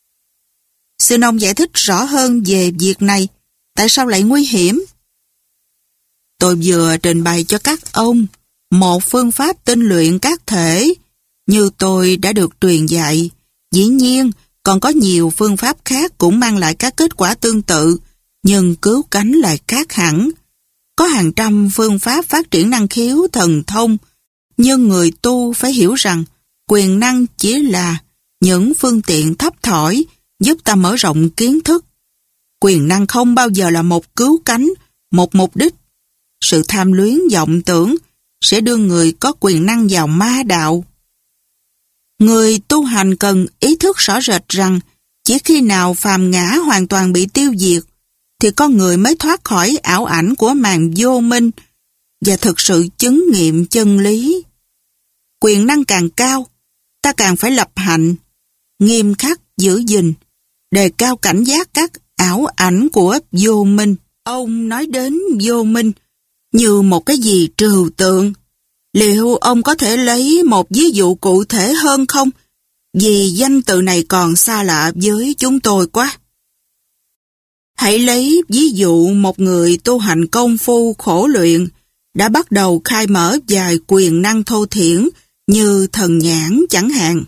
Xin ông giải thích rõ hơn về việc này, tại sao lại nguy hiểm? Tôi vừa trình bày cho các ông một phương pháp tinh luyện các thể, như tôi đã được truyền dạy. Dĩ nhiên, còn có nhiều phương pháp khác cũng mang lại các kết quả tương tự, nhưng cứu cánh lại khác hẳn. Có hàng trăm phương pháp phát triển năng khiếu thần thông, nhưng người tu phải hiểu rằng quyền năng chỉ là những phương tiện thấp thỏi giúp ta mở rộng kiến thức. Quyền năng không bao giờ là một cứu cánh, một mục đích. Sự tham luyến vọng tưởng sẽ đưa người có quyền năng vào ma đạo. Người tu hành cần ý thức rõ rệt rằng chỉ khi nào phàm ngã hoàn toàn bị tiêu diệt, thì con người mới thoát khỏi ảo ảnh của màn vô minh và thực sự chứng nghiệm chân lý. Quyền năng càng cao, ta càng phải lập hạnh, nghiêm khắc giữ gìn, đề cao cảnh giác các ảo ảnh của vô minh. Ông nói đến vô minh như một cái gì trừu tượng. Liệu ông có thể lấy một ví dụ cụ thể hơn không? Vì danh từ này còn xa lạ với chúng tôi quá. Hãy lấy ví dụ một người tu hành công phu khổ luyện đã bắt đầu khai mở vài quyền năng thô thiển như thần nhãn chẳng hạn.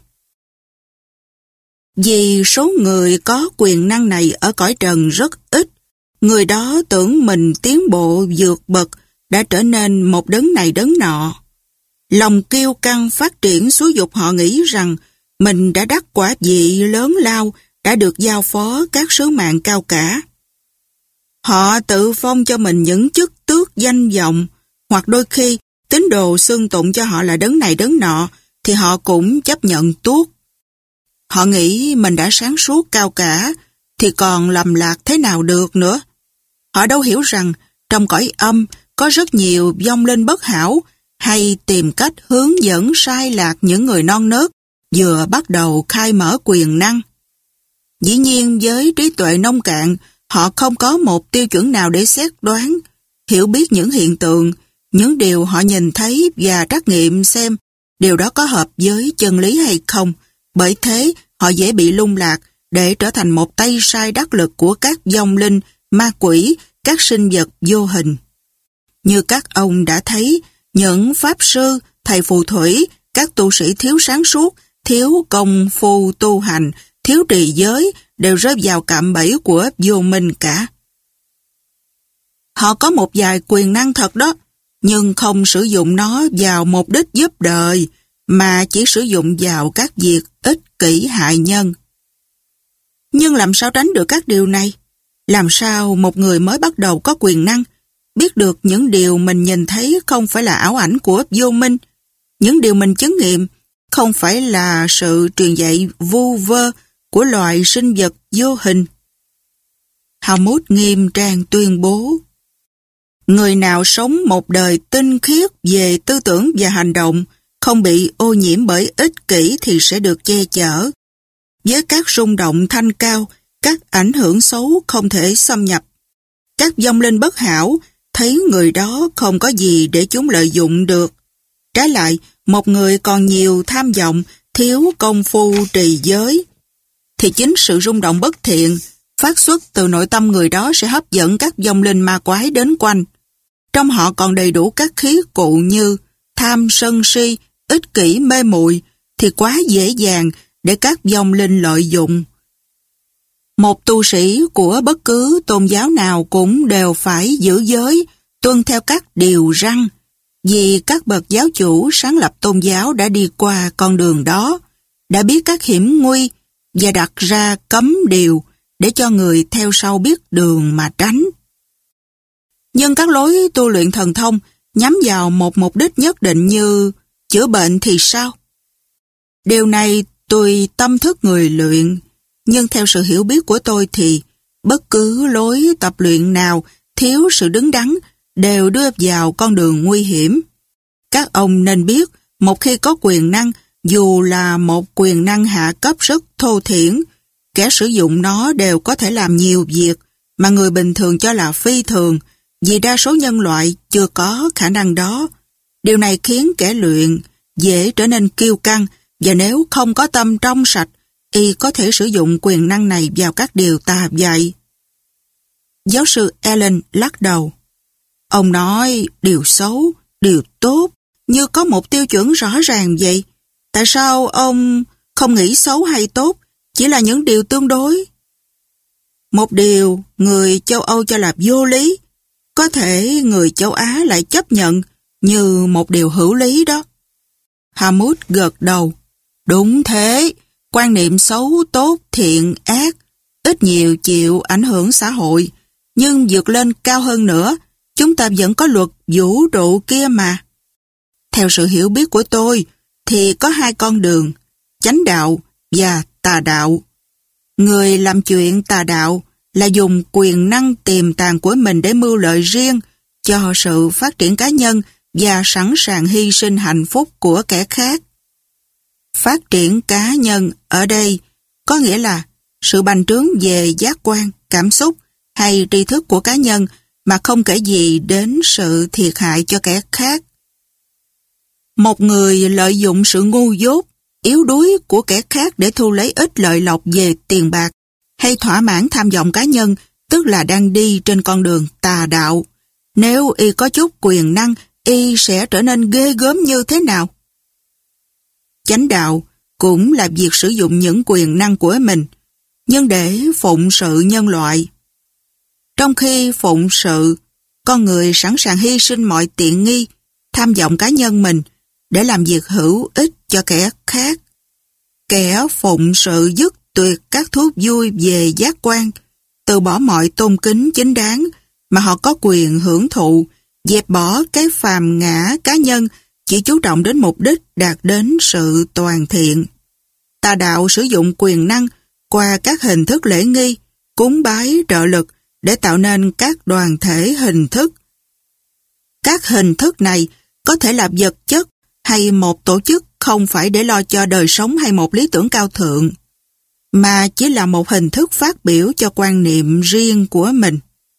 Vì số người có quyền năng này ở cõi trần rất ít, người đó tưởng mình tiến bộ vượt bậc, đã trở nên một đấng này đấng nọ. Lòng kiêu căng phát triển xúi dục họ nghĩ rằng mình đã đắc quả vị lớn lao, đã được giao phó các sứ mạng cao cả. Họ tự phong cho mình những chức tước danh vọng, hoặc đôi khi tín đồ xưng tụng cho họ là đấng này đấng nọ, thì họ cũng chấp nhận tuốt. Họ nghĩ mình đã sáng suốt cao cả, thì còn lầm lạc thế nào được nữa. Họ đâu hiểu rằng trong cõi âm có rất nhiều vong linh bất hảo, hay tìm cách hướng dẫn sai lạc những người non nớt vừa bắt đầu khai mở quyền năng. Dĩ nhiên với trí tuệ nông cạn, họ không có một tiêu chuẩn nào để xét đoán, hiểu biết những hiện tượng, những điều họ nhìn thấy và trắc nghiệm xem điều đó có hợp với chân lý hay không. Bởi thế, họ dễ bị lung lạc để trở thành một tay sai đắc lực của các vong linh, ma quỷ, các sinh vật vô hình. Như các ông đã thấy, những pháp sư, thầy phù thủy, các tu sĩ thiếu sáng suốt, thiếu công phu tu hành, thiếu trì giới đều rơi vào cạm bẫy của vô minh cả. Họ có một vài quyền năng thật đó, nhưng không sử dụng nó vào mục đích giúp đời, mà chỉ sử dụng vào các việc ích kỷ hại nhân. Nhưng làm sao tránh được các điều này? Làm sao một người mới bắt đầu có quyền năng, biết được những điều mình nhìn thấy không phải là ảo ảnh của vô minh, những điều mình chứng nghiệm không phải là sự truyền dạy vu vơ của loài sinh vật vô hình? Helmut nghiêm trang tuyên bố. Người nào sống một đời tinh khiết về tư tưởng và hành động, không bị ô nhiễm bởi ích kỷ thì sẽ được che chở. Với các rung động thanh cao, các ảnh hưởng xấu không thể xâm nhập. Các vong linh bất hảo thấy người đó không có gì để chúng lợi dụng được. Trái lại, một người còn nhiều tham vọng, thiếu công phu trì giới, thì chính sự rung động bất thiện phát xuất từ nội tâm người đó sẽ hấp dẫn các vong linh ma quái đến quanh. Trong họ còn đầy đủ các khí cụ như tham, sân si, ích kỷ, mê muội, thì quá dễ dàng để các vong linh lợi dụng. Một tu sĩ của bất cứ tôn giáo nào cũng đều phải giữ giới, tuân theo các điều răn, vì các bậc giáo chủ sáng lập tôn giáo đã đi qua con đường đó, đã biết các hiểm nguy và đặt ra cấm điều để cho người theo sau biết đường mà tránh. Nhưng các lối tu luyện thần thông nhắm vào một mục đích nhất định như chữa bệnh thì sao? Điều này tùy tâm thức người luyện, nhưng theo sự hiểu biết của tôi thì bất cứ lối tập luyện nào thiếu sự đứng đắn đều đưa vào con đường nguy hiểm. Các ông nên biết, một khi có quyền năng, dù là một quyền năng hạ cấp rất thô thiển, kẻ sử dụng nó đều có thể làm nhiều việc mà người bình thường cho là phi thường, vì đa số nhân loại chưa có khả năng đó. Điều này khiến kẻ luyện dễ trở nên kiêu căng, và nếu không có tâm trong sạch, y có thể sử dụng quyền năng này vào các điều tà dại. Giáo sư Allen lắc đầu. Ông nói điều xấu, điều tốt, như có một tiêu chuẩn rõ ràng vậy. Tại sao ông không nghĩ xấu hay tốt, chỉ là những điều tương đối? Một điều người châu Âu cho là vô lý, có thể người châu Á lại chấp nhận như một điều hữu lý đó. Hammond gật đầu. Đúng thế, quan niệm xấu, tốt, thiện, ác, ít nhiều chịu ảnh hưởng xã hội, nhưng vượt lên cao hơn nữa, chúng ta vẫn có luật vũ trụ kia mà. Theo sự hiểu biết của tôi, thì có hai con đường, chánh đạo và tà đạo. Người làm chuyện tà đạo là dùng quyền năng tiềm tàng của mình để mưu lợi riêng cho sự phát triển cá nhân và sẵn sàng hy sinh hạnh phúc của kẻ khác. Phát triển cá nhân ở đây có nghĩa là sự bành trướng về giác quan, cảm xúc hay tri thức của cá nhân mà không kể gì đến sự thiệt hại cho kẻ khác. Một người lợi dụng sự ngu dốt, yếu đuối của kẻ khác để thu lấy ít lợi lộc về tiền bạc hay thỏa mãn tham vọng cá nhân, tức là đang đi trên con đường tà đạo. Nếu y có chút quyền năng, y sẽ trở nên ghê gớm như thế nào? Chánh đạo cũng là việc sử dụng những quyền năng của mình, nhưng để phụng sự nhân loại. Trong khi phụng sự, con người sẵn sàng hy sinh mọi tiện nghi, tham vọng cá nhân mình để làm việc hữu ích cho kẻ khác. Kẻ phụng sự dứt tuyệt các thú vui về giác quan, từ bỏ mọi tôn kính chính đáng mà họ có quyền hưởng thụ, dẹp bỏ cái phàm ngã cá nhân, chỉ chú trọng đến mục đích đạt đến sự toàn thiện. Tà đạo sử dụng quyền năng qua các hình thức lễ nghi, cúng bái trợ lực để tạo nên các đoàn thể hình thức. Các hình thức này có thể là vật chất hay một tổ chức không phải để lo cho đời sống hay một lý tưởng cao thượng, mà chỉ là một hình thức phát biểu cho quan niệm riêng của mình.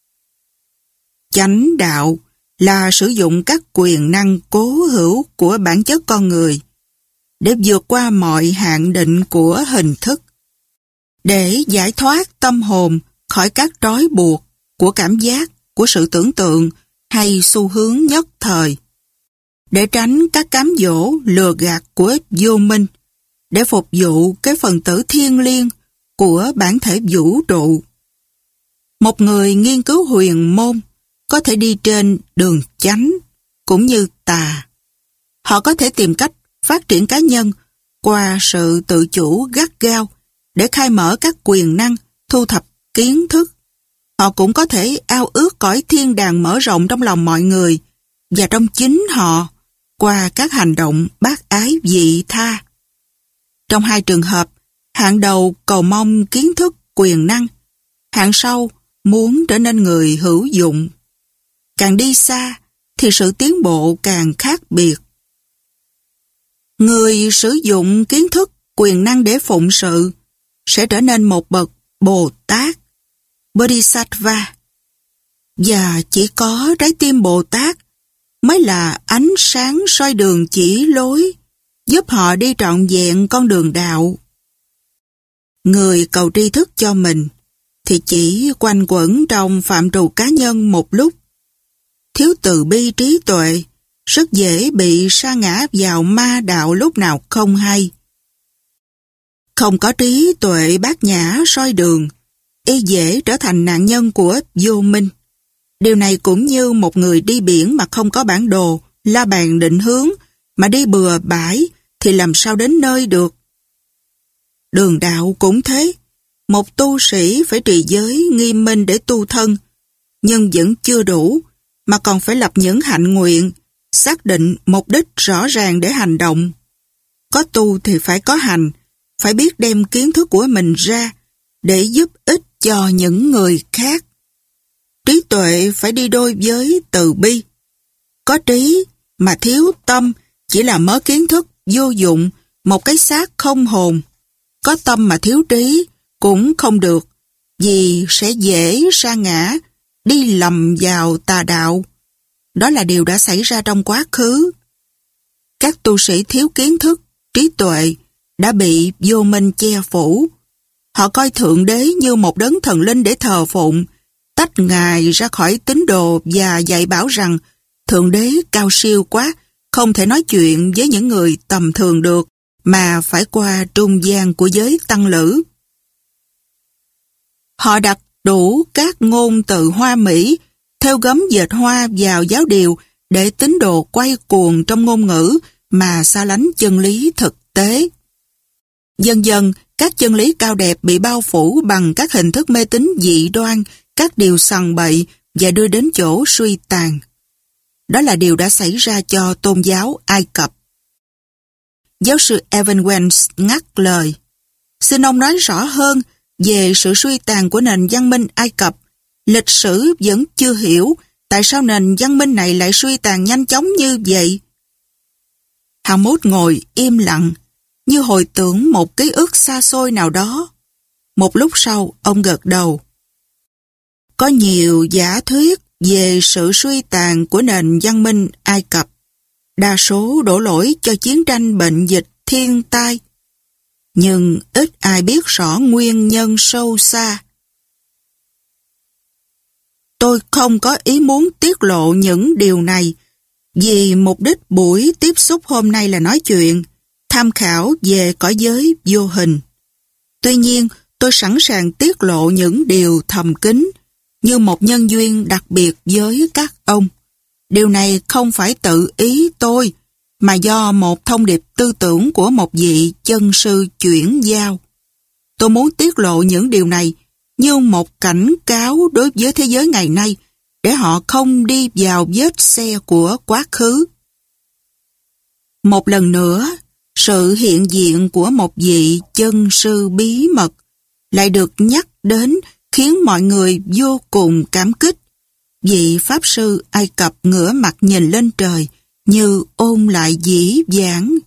Chánh đạo là sử dụng các quyền năng cố hữu của bản chất con người để vượt qua mọi hạn định của hình thức, để giải thoát tâm hồn khỏi các trói buộc của cảm giác, của sự tưởng tượng hay xu hướng nhất thời, để tránh các cám dỗ lừa gạt của vô minh, để phục vụ cái phần tử thiêng liêng của bản thể vũ trụ. Một người nghiên cứu huyền môn có thể đi trên đường chánh cũng như tà. Họ có thể tìm cách phát triển cá nhân qua sự tự chủ gắt gao để khai mở các quyền năng, thu thập kiến thức. Họ cũng có thể ao ước cõi thiên đàng mở rộng trong lòng mọi người và trong chính họ qua các hành động bác ái vị tha. Trong hai trường hợp, hạng đầu cầu mong kiến thức quyền năng, hạng sau muốn trở nên người hữu dụng. càng đi xa thì sự tiến bộ càng khác biệt. Người sử dụng kiến thức, quyền năng để phụng sự sẽ trở nên một bậc Bồ Tát, Bodhisattva. Và chỉ có trái tim Bồ Tát mới là ánh sáng soi đường chỉ lối, giúp họ đi trọn vẹn con đường đạo. Người cầu tri thức cho mình thì chỉ quanh quẩn trong phạm trù cá nhân một lúc. Thiếu từ bi trí tuệ, rất dễ bị sa ngã vào ma đạo lúc nào không hay. Không có trí tuệ bát nhã soi đường, y dễ trở thành nạn nhân của vô minh. Điều này cũng như một người đi biển mà không có bản đồ, la bàn định hướng, mà đi bừa bãi thì làm sao đến nơi được. Đường đạo cũng thế, một tu sĩ phải trì giới nghiêm minh để tu thân, nhưng vẫn chưa đủ, mà còn phải lập những hạnh nguyện, xác định mục đích rõ ràng để hành động. Có tu thì phải có hành, phải biết đem kiến thức của mình ra để giúp ích cho những người khác. Trí tuệ phải đi đôi với từ bi. Có trí mà thiếu tâm chỉ là mớ kiến thức vô dụng, một cái xác không hồn. Có tâm mà thiếu trí cũng không được, vì sẽ dễ sa ngã, đi lầm vào tà đạo. Đó là điều đã xảy ra trong quá khứ. Các tu sĩ thiếu kiến thức, trí tuệ đã bị vô minh che phủ. Họ coi Thượng Đế như một đấng thần linh để thờ phụng, tách Ngài ra khỏi tín đồ và dạy bảo rằng Thượng Đế cao siêu quá, không thể nói chuyện với những người tầm thường được, mà phải qua trung gian của giới tăng lữ. Họ đặt đủ các ngôn từ hoa mỹ, theo gấm dệt hoa vào giáo điều để tín đồ quay cuồng trong ngôn ngữ mà xa lánh chân lý thực tế. Dần dần, các chân lý cao đẹp bị bao phủ bằng các hình thức mê tín dị đoan, các điều sằng bậy và đưa đến chỗ suy tàn. Đó là điều đã xảy ra cho tôn giáo Ai Cập. Giáo sư Evan Wells ngắt lời. Xin ông nói rõ hơn về sự suy tàn của nền văn minh Ai Cập. Lịch sử vẫn chưa hiểu tại sao nền văn minh này lại suy tàn nhanh chóng như vậy. Hammond ngồi im lặng, như hồi tưởng một ký ức xa xôi nào đó. Một lúc sau, ông gật đầu. Có nhiều giả thuyết về sự suy tàn của nền văn minh Ai Cập. Đa số đổ lỗi cho chiến tranh, bệnh dịch, thiên tai. Nhưng ít ai biết rõ nguyên nhân sâu xa. Tôi không có ý muốn tiết lộ những điều này, vì mục đích buổi tiếp xúc hôm nay là nói chuyện, tham khảo về cõi giới vô hình. Tuy nhiên, tôi sẵn sàng tiết lộ những điều thầm kín, như một nhân duyên đặc biệt với các ông. Điều này không phải tự ý tôi, mà do một thông điệp tư tưởng của một vị chân sư chuyển giao. Tôi muốn tiết lộ những điều này như một cảnh cáo đối với thế giới ngày nay, để họ không đi vào vết xe của quá khứ. Một lần nữa, sự hiện diện của một vị chân sư bí mật lại được nhắc đến, khiến mọi người vô cùng cảm kích. Vị Pháp sư Ai Cập ngửa mặt nhìn lên trời như ôn lại dĩ vãng.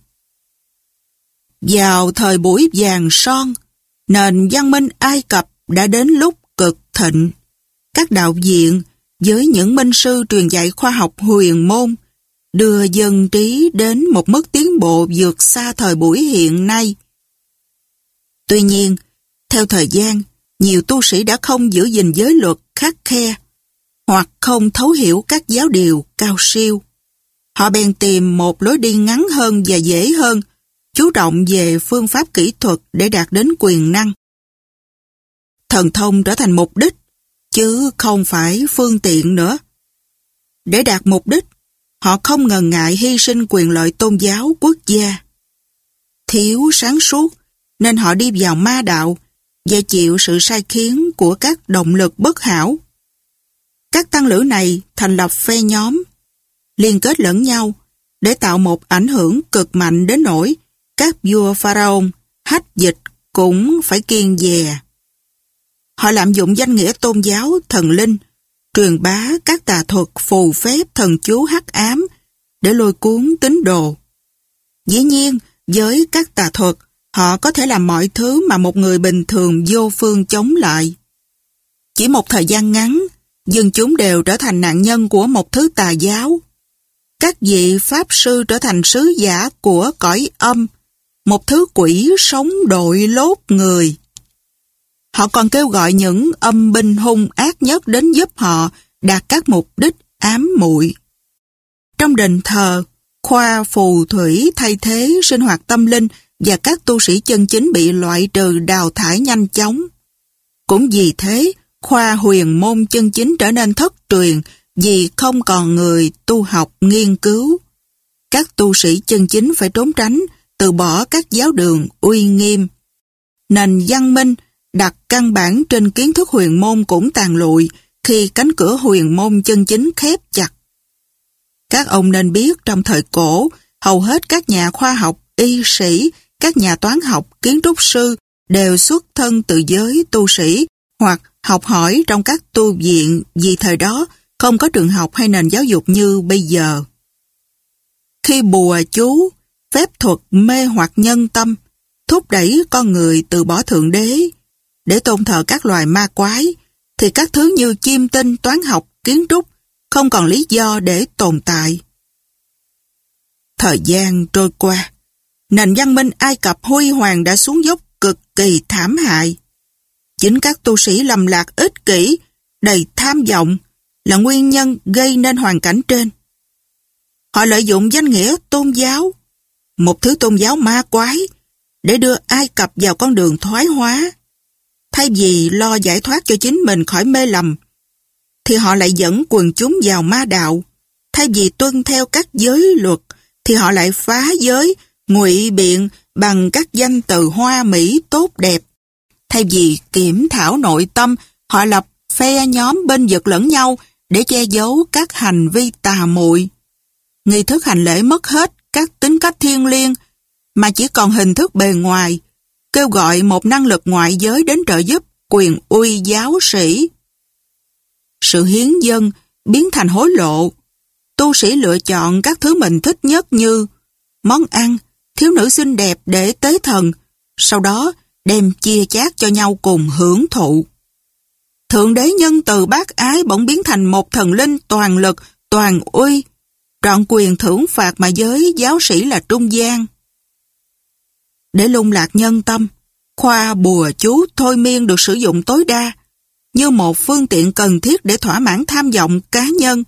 Vào thời buổi vàng son, nền văn minh Ai Cập đã đến lúc cực thịnh. Các đạo viện với những minh sư truyền dạy khoa học huyền môn đưa dân trí đến một mức tiến bộ vượt xa thời buổi hiện nay. Tuy nhiên, theo thời gian, nhiều tu sĩ đã không giữ gìn giới luật khắt khe, hoặc không thấu hiểu các giáo điều cao siêu. Họ bèn tìm một lối đi ngắn hơn và dễ hơn, chú trọng về phương pháp kỹ thuật để đạt đến quyền năng. Thần thông trở thành mục đích, chứ không phải phương tiện nữa. Để đạt mục đích, họ không ngần ngại hy sinh quyền lợi tôn giáo quốc gia. Thiếu sáng suốt, nên họ đi vào ma đạo và chịu sự sai khiến của các động lực bất hảo. Các tăng lữ này thành lập phe nhóm, liên kết lẫn nhau để tạo một ảnh hưởng cực mạnh đến nỗi các vua Pharaoh, Hách Dịch cũng phải kiêng dè. Họ lạm dụng danh nghĩa tôn giáo, thần linh, truyền bá các tà thuật phù phép thần chú hắc ám để lôi cuốn tín đồ. Dĩ nhiên, với các tà thuật, họ có thể làm mọi thứ mà một người bình thường vô phương chống lại. Chỉ một thời gian ngắn, dân chúng đều trở thành nạn nhân của một thứ tà giáo. Các vị pháp sư trở thành sứ giả của cõi âm, một thứ quỷ sống đội lốt người. Họ còn kêu gọi những âm binh hung ác nhất đến giúp họ đạt các mục đích ám muội. Trong đền thờ, khoa phù thủy thay thế sinh hoạt tâm linh và các tu sĩ chân chính bị loại trừ đào thải nhanh chóng. Cũng vì thế, khoa huyền môn chân chính trở nên thất truyền vì không còn người tu học nghiên cứu. Các tu sĩ chân chính phải trốn tránh, từ bỏ các giáo đường uy nghiêm. Nền văn minh đặt căn bản trên kiến thức huyền môn cũng tàn lụi khi cánh cửa huyền môn chân chính khép chặt. Các ông nên biết trong thời cổ, hầu hết các nhà khoa học, y sĩ, các nhà toán học, kiến trúc sư đều xuất thân từ giới tu sĩ hoặc học hỏi trong các tu viện vì thời đó không có trường học hay nền giáo dục như bây giờ. Khi bùa chú, phép thuật mê hoặc nhân tâm, thúc đẩy con người từ bỏ Thượng Đế để tôn thờ các loài ma quái, thì các thứ như chiêm tinh, toán học, kiến trúc không còn lý do để tồn tại. Thời gian trôi qua, nền văn minh Ai Cập huy hoàng đã xuống dốc cực kỳ thảm hại. Chính các tu sĩ lầm lạc ích kỷ, đầy tham vọng là nguyên nhân gây nên hoàn cảnh trên. Họ lợi dụng danh nghĩa tôn giáo, một thứ tôn giáo ma quái, để đưa Ai Cập vào con đường thoái hóa. Thay vì lo giải thoát cho chính mình khỏi mê lầm, thì họ lại dẫn quần chúng vào ma đạo. Thay vì tuân theo các giới luật, thì họ lại phá giới, ngụy biện bằng các danh từ hoa mỹ tốt đẹp. Thay vì kiểm thảo nội tâm, họ lập phe nhóm bên vực lẫn nhau để che giấu các hành vi tà muội. Nghi thức hành lễ mất hết các tính cách thiêng liêng, mà chỉ còn hình thức bề ngoài, kêu gọi một năng lực ngoại giới đến trợ giúp quyền uy giáo sĩ. Sự hiến dâng biến thành hối lộ. Tu sĩ lựa chọn các thứ mình thích nhất như món ăn, thiếu nữ xinh đẹp để tế thần, sau đó đem chia chác cho nhau cùng hưởng thụ. Thượng Đế nhân từ bác ái bỗng biến thành một thần linh toàn lực, toàn uy, trọn quyền thưởng phạt mà giới giáo sĩ là trung gian. Để lung lạc nhân tâm, khoa bùa chú thôi miên được sử dụng tối đa như một phương tiện cần thiết để thỏa mãn tham vọng cá nhân.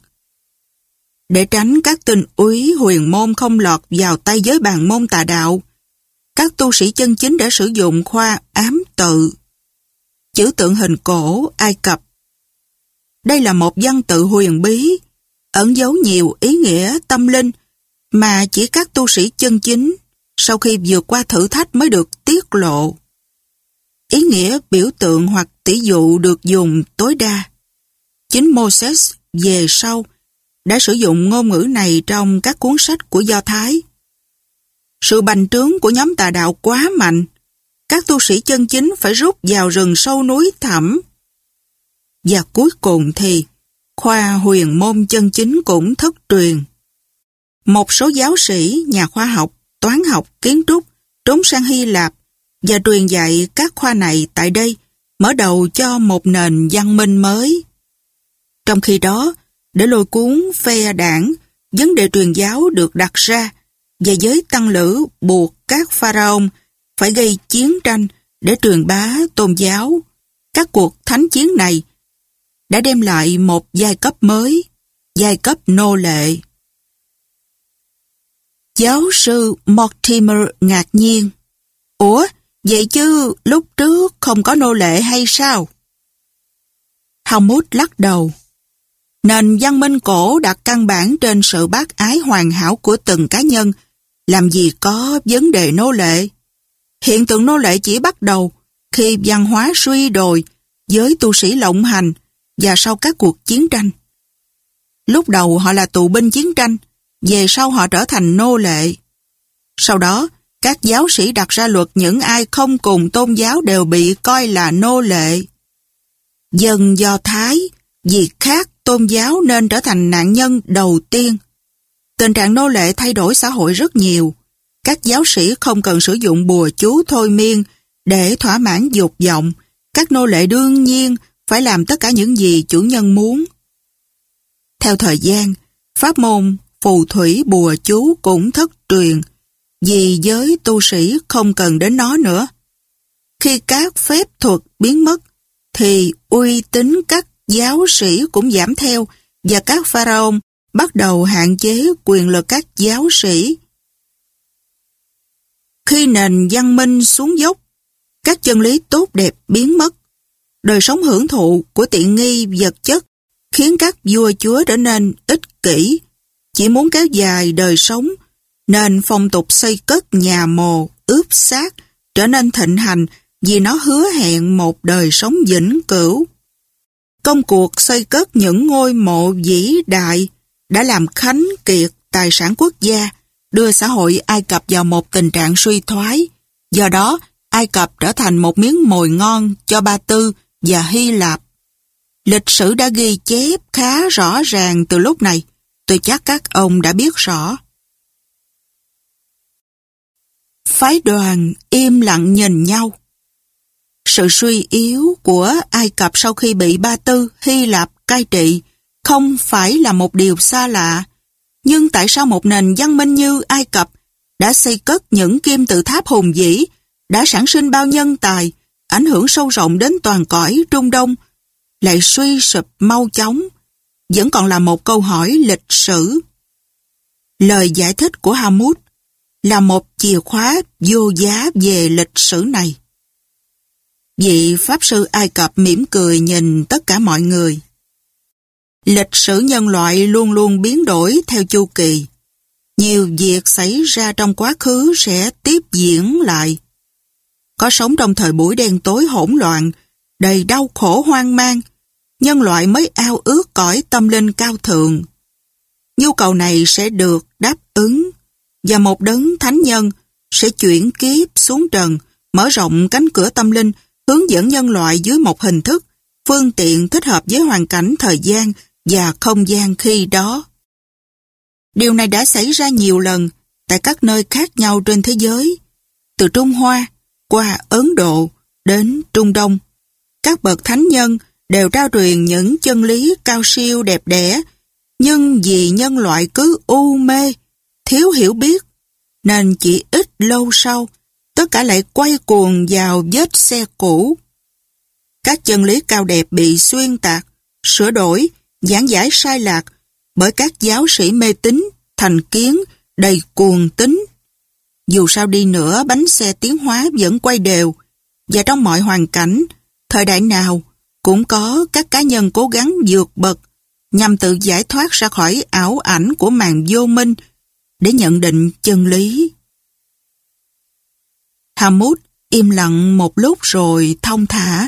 Để tránh các tinh úy huyền môn không lọt vào tay giới bàn môn tà đạo, các tu sĩ chân chính đã sử dụng khoa ám tự, chữ tượng hình cổ Ai Cập. Đây là một văn tự huyền bí, ẩn giấu nhiều ý nghĩa tâm linh mà chỉ các tu sĩ chân chính sau khi vượt qua thử thách mới được tiết lộ. Ý nghĩa biểu tượng hoặc tỷ dụ được dùng tối đa. Chính Moses về sau đã sử dụng ngôn ngữ này trong các cuốn sách của Do Thái. Sự bành trướng của nhóm tà đạo quá mạnh, các tu sĩ chân chính phải rút vào rừng sâu núi thẳm. Và cuối cùng thì khoa huyền môn chân chính cũng thất truyền. Một số giáo sĩ, nhà khoa học, toán học, kiến trúc trốn sang Hy Lạp và truyền dạy các khoa này tại đây, mở đầu cho một nền văn minh mới. Trong khi đó, để lôi cuốn phe đảng, vấn đề truyền giáo được đặt ra và giới tăng lữ buộc các pharaoh phải gây chiến tranh để truyền bá tôn giáo. Các cuộc thánh chiến này đã đem lại một giai cấp mới, giai cấp nô lệ. Giáo sư Mortimer ngạc nhiên. Ủa, vậy chứ lúc trước không có nô lệ hay sao? Helmut lắc đầu. Nền văn minh cổ đặt căn bản trên sự bác ái hoàn hảo của từng cá nhân, làm gì có vấn đề nô lệ. Hiện tượng nô lệ chỉ bắt đầu khi văn hóa suy đồi, giới tu sĩ lộng hành và sau các cuộc chiến tranh. Lúc đầu họ là tù binh chiến tranh, về sau họ trở thành nô lệ. Sau đó, các giáo sĩ đặt ra luật những ai không cùng tôn giáo đều bị coi là nô lệ. Dân Do Thái vì khát tôn giáo nên trở thành nạn nhân đầu tiên. Tình trạng nô lệ thay đổi xã hội rất nhiều. Các giáo sĩ không cần sử dụng bùa chú thôi miên để thỏa mãn dục vọng. Các nô lệ đương nhiên phải làm tất cả những gì chủ nhân muốn. Theo thời gian, pháp môn phù thủy bùa chú cũng thất truyền, vì giới tu sĩ không cần đến nó nữa. Khi các phép thuật biến mất, thì uy tín các giáo sĩ cũng giảm theo, và các pharaoh bắt đầu hạn chế quyền lực các giáo sĩ. Khi nền văn minh xuống dốc, các chân lý tốt đẹp biến mất. Đời sống hưởng thụ của tiện nghi vật chất khiến các vua chúa trở nên ích kỷ, chỉ muốn kéo dài đời sống, nên phong tục xây cất nhà mồ, ướp xác trở nên thịnh hành vì nó hứa hẹn một đời sống vĩnh cửu. Công cuộc xây cất những ngôi mộ vĩ đại đã làm khánh kiệt tài sản quốc gia, đưa xã hội Ai Cập vào một tình trạng suy thoái. Do đó, Ai Cập trở thành một miếng mồi ngon cho Ba Tư và Hy Lạp. Lịch sử đã ghi chép khá rõ ràng từ lúc này. Tôi chắc các ông đã biết rõ. Phái đoàn im lặng nhìn nhau. Sự suy yếu của Ai Cập sau khi bị Ba Tư, Hy Lạp cai trị không phải là một điều xa lạ. Nhưng tại sao một nền văn minh như Ai Cập đã xây cất những kim tự tháp hùng vĩ, đã sản sinh bao nhân tài, ảnh hưởng sâu rộng đến toàn cõi Trung Đông, lại suy sụp mau chóng, vẫn còn là một câu hỏi lịch sử. Lời giải thích của Hammurabi là một chìa khóa vô giá về lịch sử này. Vị Pháp sư Ai Cập mỉm cười nhìn tất cả mọi người. Lịch sử nhân loại luôn luôn biến đổi theo chu kỳ. Nhiều việc xảy ra trong quá khứ sẽ tiếp diễn lại. Có sống trong thời buổi đen tối hỗn loạn, đầy đau khổ hoang mang, nhân loại mới ao ước cõi tâm linh cao thượng. Nhu cầu này sẽ được đáp ứng, và một đấng thánh nhân sẽ chuyển kiếp xuống trần, mở rộng cánh cửa tâm linh, hướng dẫn nhân loại dưới một hình thức, phương tiện thích hợp với hoàn cảnh thời gian và không gian khi đó. Điều này đã xảy ra nhiều lần tại các nơi khác nhau trên thế giới, từ Trung Hoa qua Ấn Độ đến Trung Đông. Các bậc thánh nhân đều trao truyền những chân lý cao siêu đẹp đẽ, nhưng vì nhân loại cứ u mê, thiếu hiểu biết, nên chỉ ít lâu sau, tất cả lại quay cuồng vào vết xe cũ. Các chân lý cao đẹp bị xuyên tạc, sửa đổi, giảng giải sai lạc bởi các giáo sĩ mê tín, thành kiến, đầy cuồng tín. Dù sao đi nữa, bánh xe tiến hóa vẫn quay đều, và trong mọi hoàn cảnh, thời đại nào, cũng có các cá nhân cố gắng vượt bậc nhằm tự giải thoát ra khỏi ảo ảnh của màn vô minh để nhận định chân lý. Hammurabi im lặng một lúc rồi thong thả.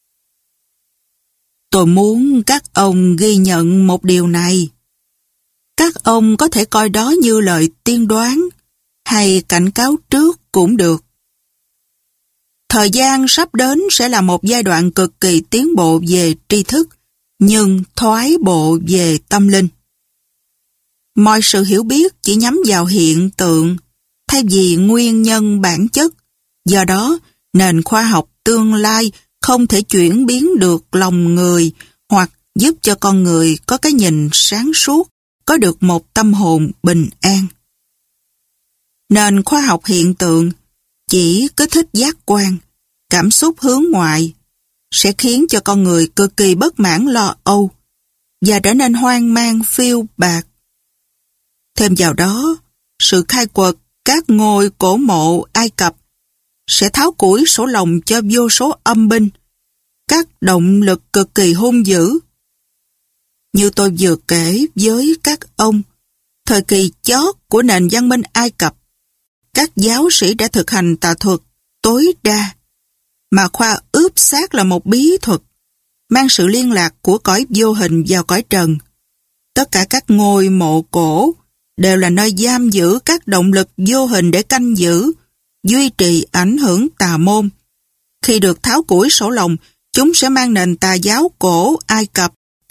Tôi muốn các ông ghi nhận một điều này. Các ông có thể coi đó như lời tiên đoán hay cảnh cáo trước cũng được. Thời gian sắp đến sẽ là một giai đoạn cực kỳ tiến bộ về tri thức, nhưng thoái bộ về tâm linh. Mọi sự hiểu biết chỉ nhắm vào hiện tượng, thay vì nguyên nhân bản chất. Do đó, nền khoa học tương lai không thể chuyển biến được lòng người hoặc giúp cho con người có cái nhìn sáng suốt, có được một tâm hồn bình an. Nền khoa học hiện tượng chỉ kích thích giác quan, cảm xúc hướng ngoại, sẽ khiến cho con người cực kỳ bất mãn lo âu và trở nên hoang mang phiêu bạt. Thêm vào đó, sự khai quật các ngôi cổ mộ Ai Cập sẽ tháo củi sổ lòng cho vô số âm binh, các động lực cực kỳ hung dữ. Như tôi vừa kể với các ông, thời kỳ chót của nền văn minh Ai Cập, các giáo sĩ đã thực hành tà thuật tối đa, mà khoa ướp xác là một bí thuật, mang sự liên lạc của cõi vô hình vào cõi trần. Tất cả các ngôi mộ cổ đều là nơi giam giữ các động lực vô hình để canh giữ, duy trì ảnh hưởng tà môn. Khi được tháo củi sổ lòng, chúng sẽ mang nền tà giáo cổ Ai Cập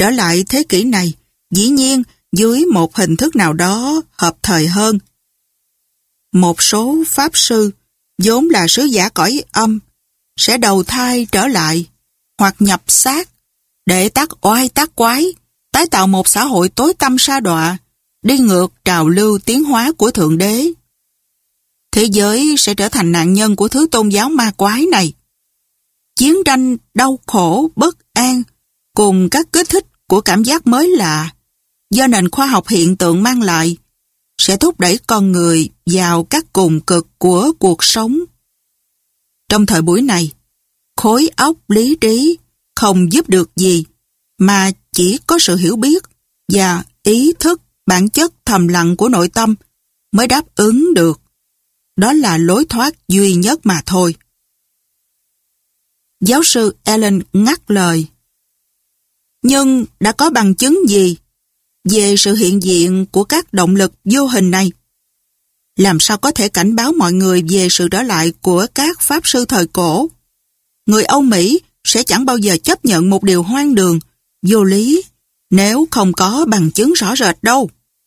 trở lại thế kỷ này, dĩ nhiên dưới một hình thức nào đó hợp thời hơn. Một số pháp sư, vốn là sứ giả cõi âm, sẽ đầu thai trở lại, hoặc nhập xác, để tác oai tác quái, tái tạo một xã hội tối tăm sa đọa, đi ngược trào lưu tiến hóa của Thượng Đế. Thế giới sẽ trở thành nạn nhân của thứ tôn giáo ma quái này. Chiến tranh đau khổ, bất an, cùng các kích thích của cảm giác mới lạ, do nền khoa học hiện tượng mang lại, sẽ thúc đẩy con người vào các cùng cực của cuộc sống. Trong thời buổi này, khối óc lý trí không giúp được gì, mà chỉ có sự hiểu biết và ý thức bản chất thầm lặng của nội tâm mới đáp ứng được. Đó là lối thoát duy nhất mà thôi. Giáo sư Allen ngắt lời. Nhưng đã có bằng chứng gì về sự hiện diện của các động lực vô hình này? Làm sao có thể cảnh báo mọi người về sự trở lại của các pháp sư thời cổ? Người Âu Mỹ sẽ chẳng bao giờ chấp nhận một điều hoang đường, vô lý, nếu không có bằng chứng rõ rệt đâu.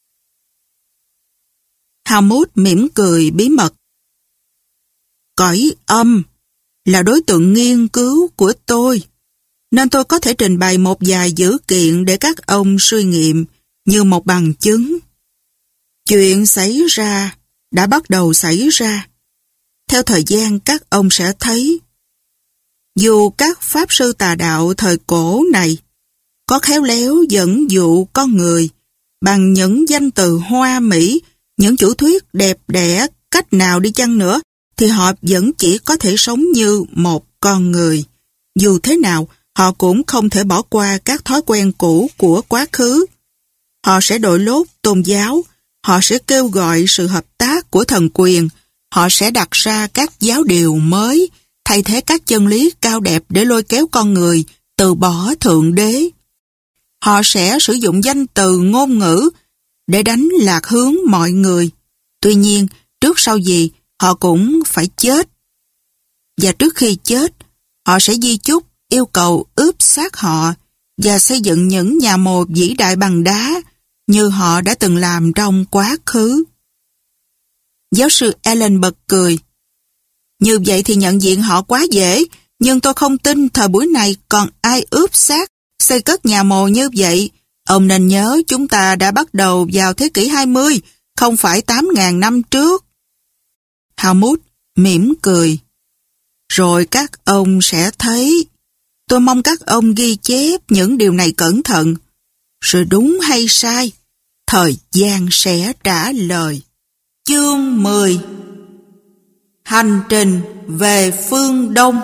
Helmut mỉm cười bí mật. Cõi âm là đối tượng nghiên cứu của tôi, nên tôi có thể trình bày một vài dữ kiện để các ông suy nghiệm như một bằng chứng. Chuyện xảy ra đã bắt đầu xảy ra. Theo thời gian các ông sẽ thấy, dù các pháp sư tà đạo thời cổ này có khéo léo dẫn dụ con người bằng những danh từ hoa mỹ, những chủ thuyết đẹp đẽ cách nào đi chăng nữa, thì họ vẫn chỉ có thể sống như một con người. Dù thế nào, họ cũng không thể bỏ qua các thói quen cũ của quá khứ. Họ sẽ đội lốt tôn giáo, họ sẽ kêu gọi sự hợp tác của thần quyền, họ sẽ đặt ra các giáo điều mới, thay thế các chân lý cao đẹp để lôi kéo con người từ bỏ Thượng Đế. Họ sẽ sử dụng danh từ ngôn ngữ để đánh lạc hướng mọi người. Tuy nhiên, trước sau gì, họ cũng phải chết. Và trước khi chết, họ sẽ di chúc yêu cầu ướp xác họ và xây dựng những nhà mồ vĩ đại bằng đá như họ đã từng làm trong quá khứ. Giáo sư Allen bật cười. Như vậy thì nhận diện họ quá dễ, nhưng tôi không tin thời buổi này còn ai ướp xác, xây cất nhà mồ như vậy. Ông nên nhớ chúng ta đã bắt đầu vào thế kỷ 20, không phải 8.000 năm trước. Helmut mỉm cười. Rồi các ông sẽ thấy. Tôi mong các ông ghi chép những điều này cẩn thận. Sự đúng hay sai, thời gian sẽ trả lời. Chương 10. Hành trình về phương Đông.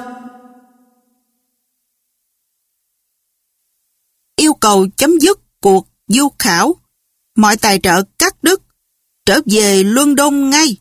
Yêu cầu chấm dứt cuộc du khảo. Mọi tài trợ cắt đứt. Trở về London ngay.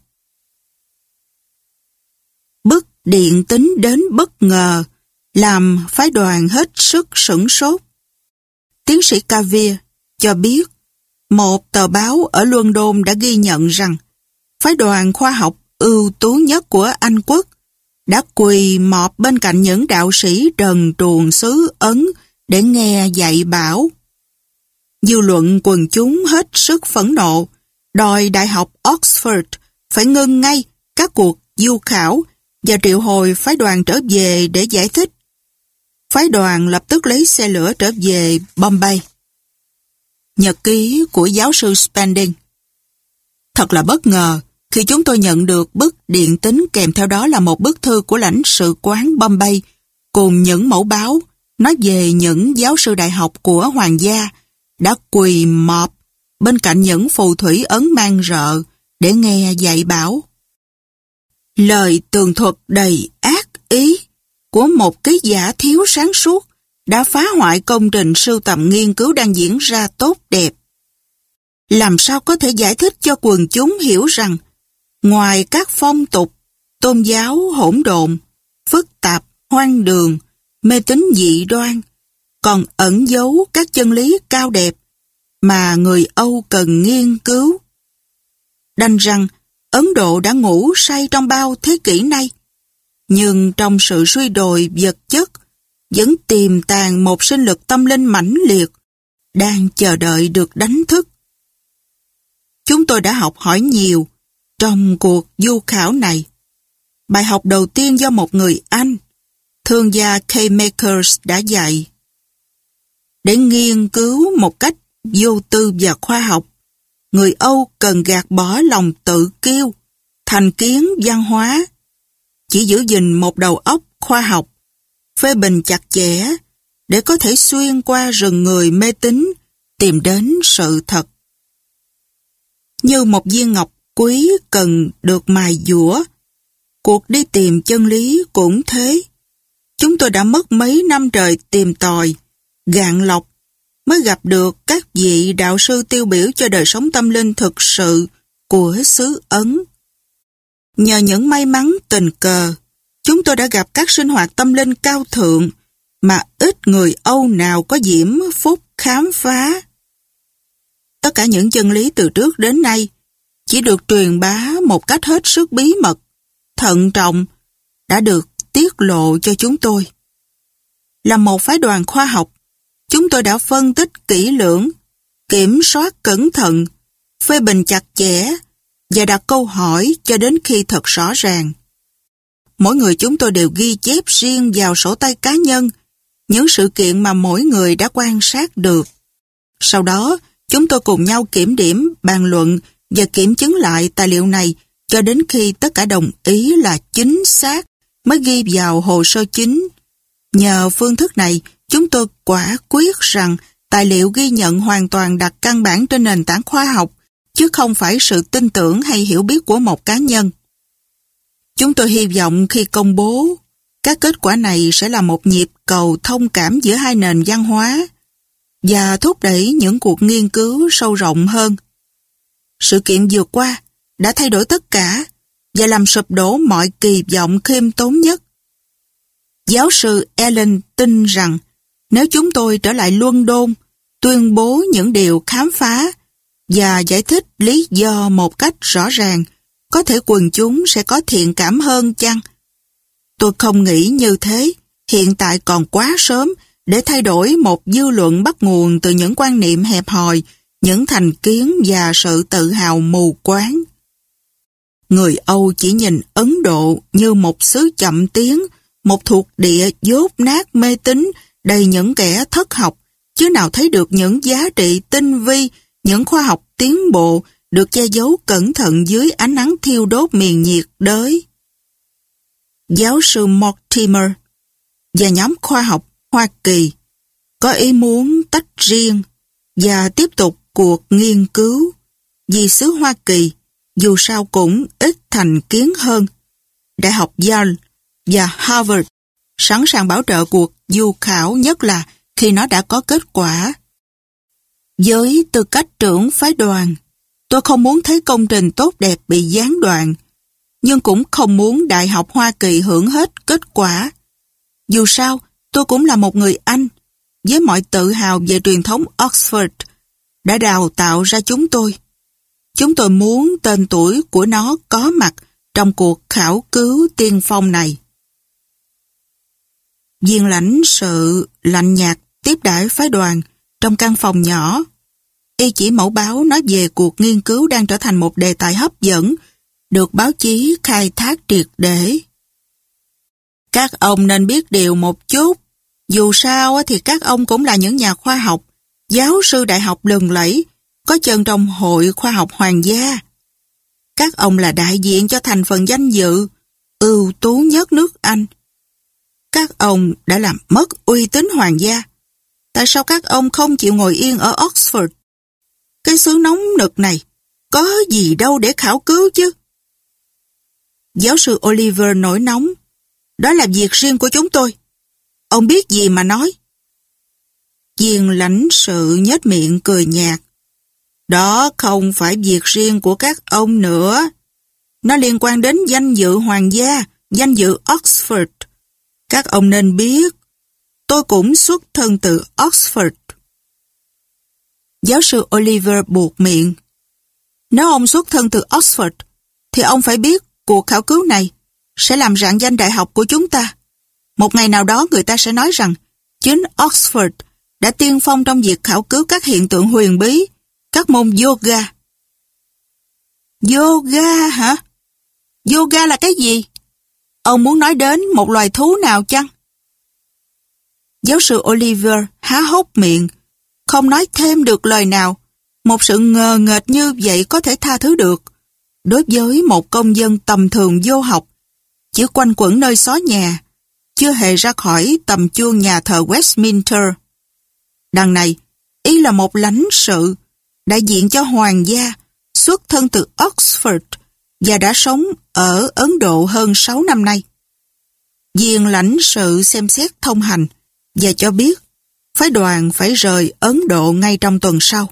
Bức điện tín đến bất ngờ, làm phái đoàn hết sức sửng sốt. Tiến sĩ Cavier cho biết, một tờ báo ở London đã ghi nhận rằng phái đoàn khoa học ưu tú nhất của Anh quốc đã quỳ mọp bên cạnh những đạo sĩ trần truồng xứ Ấn để nghe dạy bảo. Dư luận quần chúng hết sức phẫn nộ, đòi Đại học Oxford phải ngưng ngay các cuộc du khảo và triệu hồi phái đoàn trở về để giải thích. Phái đoàn lập tức lấy xe lửa trở về Bombay. Nhật ký của giáo sư Spending. Thật là bất ngờ khi chúng tôi nhận được bức điện tín kèm theo đó là một bức thư của lãnh sự quán Bombay cùng những mẫu báo nói về những giáo sư đại học của hoàng gia đã quỳ mọp bên cạnh những phù thủy Ấn mang rợ để nghe dạy bảo. Lời tường thuật đầy ác ý của một ký giả thiếu sáng suốt đã phá hoại công trình sưu tầm nghiên cứu đang diễn ra tốt đẹp. Làm sao có thể giải thích cho quần chúng hiểu rằng ngoài các phong tục, tôn giáo hỗn độn, phức tạp, hoang đường, mê tín dị đoan, còn ẩn giấu các chân lý cao đẹp mà người Âu cần nghiên cứu. Đành rằng Ấn Độ đã ngủ say trong bao thế kỷ nay, nhưng trong sự suy đồi vật chất vẫn tiềm tàng một sinh lực tâm linh mãnh liệt đang chờ đợi được đánh thức. Chúng tôi đã học hỏi nhiều trong cuộc du khảo này. Bài học đầu tiên do một người Anh, thương gia K. Makers đã dạy. Để nghiên cứu một cách vô tư và khoa học, người Âu cần gạt bỏ lòng tự kiêu, thành kiến văn hóa, chỉ giữ gìn một đầu óc khoa học, phê bình chặt chẽ để có thể xuyên qua rừng người mê tín tìm đến sự thật. Như một viên ngọc quý cần được mài dũa, cuộc đi tìm chân lý cũng thế. Chúng tôi đã mất mấy năm trời tìm tòi, gạn lọc mới gặp được các vị đạo sư tiêu biểu cho đời sống tâm linh thực sự của xứ Ấn. Nhờ những may mắn tình cờ, chúng tôi đã gặp các sinh hoạt tâm linh cao thượng mà ít người Âu nào có diễm phúc khám phá. Tất cả những chân lý từ trước đến nay chỉ được truyền bá một cách hết sức bí mật, thận trọng, đã được tiết lộ cho chúng tôi. Là một phái đoàn khoa học, chúng tôi đã phân tích kỹ lưỡng, kiểm soát cẩn thận, phê bình chặt chẽ và đặt câu hỏi cho đến khi thật rõ ràng. Mỗi người chúng tôi đều ghi chép riêng vào sổ tay cá nhân những sự kiện mà mỗi người đã quan sát được. Sau đó, chúng tôi cùng nhau kiểm điểm, bàn luận và kiểm chứng lại tài liệu này cho đến khi tất cả đồng ý là chính xác mới ghi vào hồ sơ chính. Nhờ phương thức này, chúng tôi quả quyết rằng tài liệu ghi nhận hoàn toàn đặt căn bản trên nền tảng khoa học, chứ không phải sự tin tưởng hay hiểu biết của một cá nhân. Chúng tôi hy vọng khi công bố, các kết quả này sẽ là một nhịp cầu thông cảm giữa hai nền văn hóa và thúc đẩy những cuộc nghiên cứu sâu rộng hơn. Sự kiện vừa qua đã thay đổi tất cả và làm sụp đổ mọi kỳ vọng khiêm tốn nhất. Giáo sư Allen tin rằng nếu chúng tôi trở lại London, tuyên bố những điều khám phá và giải thích lý do một cách rõ ràng, có thể quần chúng sẽ có thiện cảm hơn chăng? Tôi không nghĩ như thế, hiện tại còn quá sớm để thay đổi một dư luận bắt nguồn từ những quan niệm hẹp hòi, những thành kiến và sự tự hào mù quáng. Người Âu chỉ nhìn Ấn Độ như một xứ chậm tiến, một thuộc địa dốt nát mê tín, đầy những kẻ thất học, chứ nào thấy được những giá trị tinh vi, những khoa học tiến bộ được che giấu cẩn thận dưới ánh nắng thiêu đốt miền nhiệt đới. Giáo sư Mortimer và nhóm khoa học Hoa Kỳ có ý muốn tách riêng và tiếp tục cuộc nghiên cứu, vì xứ Hoa Kỳ dù sao cũng ít thành kiến hơn. Đại học Yale và Harvard sẵn sàng bảo trợ cuộc du khảo, nhất là khi nó đã có kết quả. Với tư cách trưởng phái đoàn, tôi không muốn thấy công trình tốt đẹp bị gián đoạn, nhưng cũng không muốn Đại học Hoa Kỳ hưởng hết kết quả. Dù sao, tôi cũng là một người Anh, với mọi tự hào về truyền thống Oxford đã đào tạo ra chúng tôi. Chúng tôi muốn tên tuổi của nó có mặt trong cuộc khảo cứu tiên phong này. Viên lãnh sự lạnh nhạt tiếp đãi phái đoàn trong căn phòng nhỏ. Y chỉ mẫu báo nói về cuộc nghiên cứu đang trở thành một đề tài hấp dẫn, được báo chí khai thác triệt để. Các ông nên biết điều một chút. Dù sao thì các ông cũng là những nhà khoa học, giáo sư đại học lừng lẫy, có chân trong Hội Khoa học Hoàng gia. Các ông là đại diện cho thành phần danh dự, ưu tú nhất nước Anh. Các ông đã làm mất uy tín hoàng gia. Tại sao các ông không chịu ngồi yên ở Oxford? Cái xứ nóng nực này, có gì đâu để khảo cứu chứ? Giáo sư Oliver nổi nóng. Đó là việc riêng của chúng tôi. Ông biết gì mà nói? Viên lãnh sự nhếch miệng cười nhạt. Đó không phải việc riêng của các ông nữa. Nó liên quan đến danh dự hoàng gia, danh dự Oxford. Các ông nên biết, tôi cũng xuất thân từ Oxford. Giáo sư Oliver buột miệng. Nếu ông xuất thân từ Oxford, thì ông phải biết cuộc khảo cứu này sẽ làm rạng danh đại học của chúng ta. Một ngày nào đó người ta sẽ nói rằng chính Oxford đã tiên phong trong việc khảo cứu các hiện tượng huyền bí, các môn yoga. Yoga hả? Yoga là cái gì? Ông muốn nói đến một loài thú nào chăng? Giáo sư Oliver há hốc miệng, không nói thêm được lời nào. Một sự ngờ nghệch như vậy có thể tha thứ được. Đối với một công dân tầm thường vô học, chỉ quanh quẩn nơi xó nhà, chưa hề ra khỏi tầm chuông nhà thờ Westminster. Đằng này, y là một lãnh sự, đại diện cho hoàng gia, xuất thân từ Oxford và đã sống ở Ấn Độ hơn 6 năm nay. Viên lãnh sự xem xét thông hành và cho biết phái đoàn phải rời Ấn Độ ngay trong tuần sau.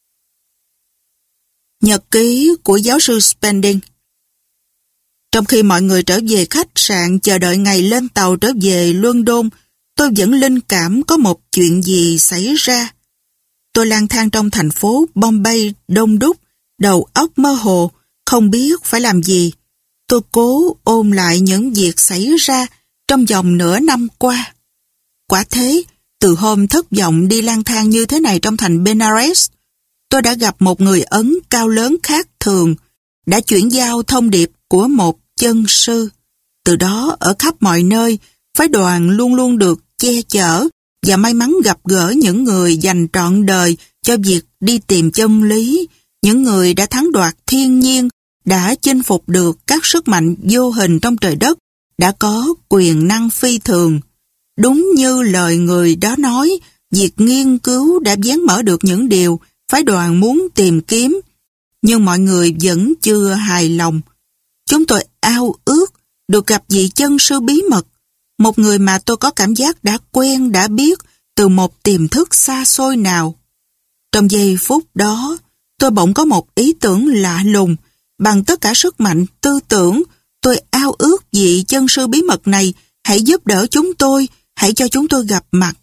Nhật ký của giáo sư Spending. Trong khi mọi người trở về khách sạn chờ đợi ngày lên tàu trở về London, tôi vẫn linh cảm có một chuyện gì xảy ra. Tôi lang thang trong thành phố Bombay đông đúc, đầu óc mơ hồ, không biết phải làm gì. Tôi cố ôm lại những việc xảy ra trong vòng nửa năm qua. Quả thế, từ hôm thất vọng đi lang thang như thế này trong thành Benares, tôi đã gặp một người Ấn cao lớn khác thường, đã chuyển giao thông điệp của một chân sư. Từ đó, ở khắp mọi nơi, phái đoàn luôn luôn được che chở và may mắn gặp gỡ những người dành trọn đời cho việc đi tìm chân lý, những người đã thắng đoạt thiên nhiên, đã chinh phục được các sức mạnh vô hình trong trời đất, đã có quyền năng phi thường. Đúng như lời người đó nói, việc nghiên cứu đã vén mở được những điều phái đoàn muốn tìm kiếm, nhưng mọi người vẫn chưa hài lòng. Chúng tôi ao ước được gặp vị chân sư bí mật, một người mà tôi có cảm giác đã quen đã biết từ một tiềm thức xa xôi nào. Trong giây phút đó, tôi bỗng có một ý tưởng lạ lùng. Bằng tất cả sức mạnh tư tưởng, tôi ao ước vị chân sư bí mật này hãy giúp đỡ chúng tôi, hãy cho chúng tôi gặp mặt.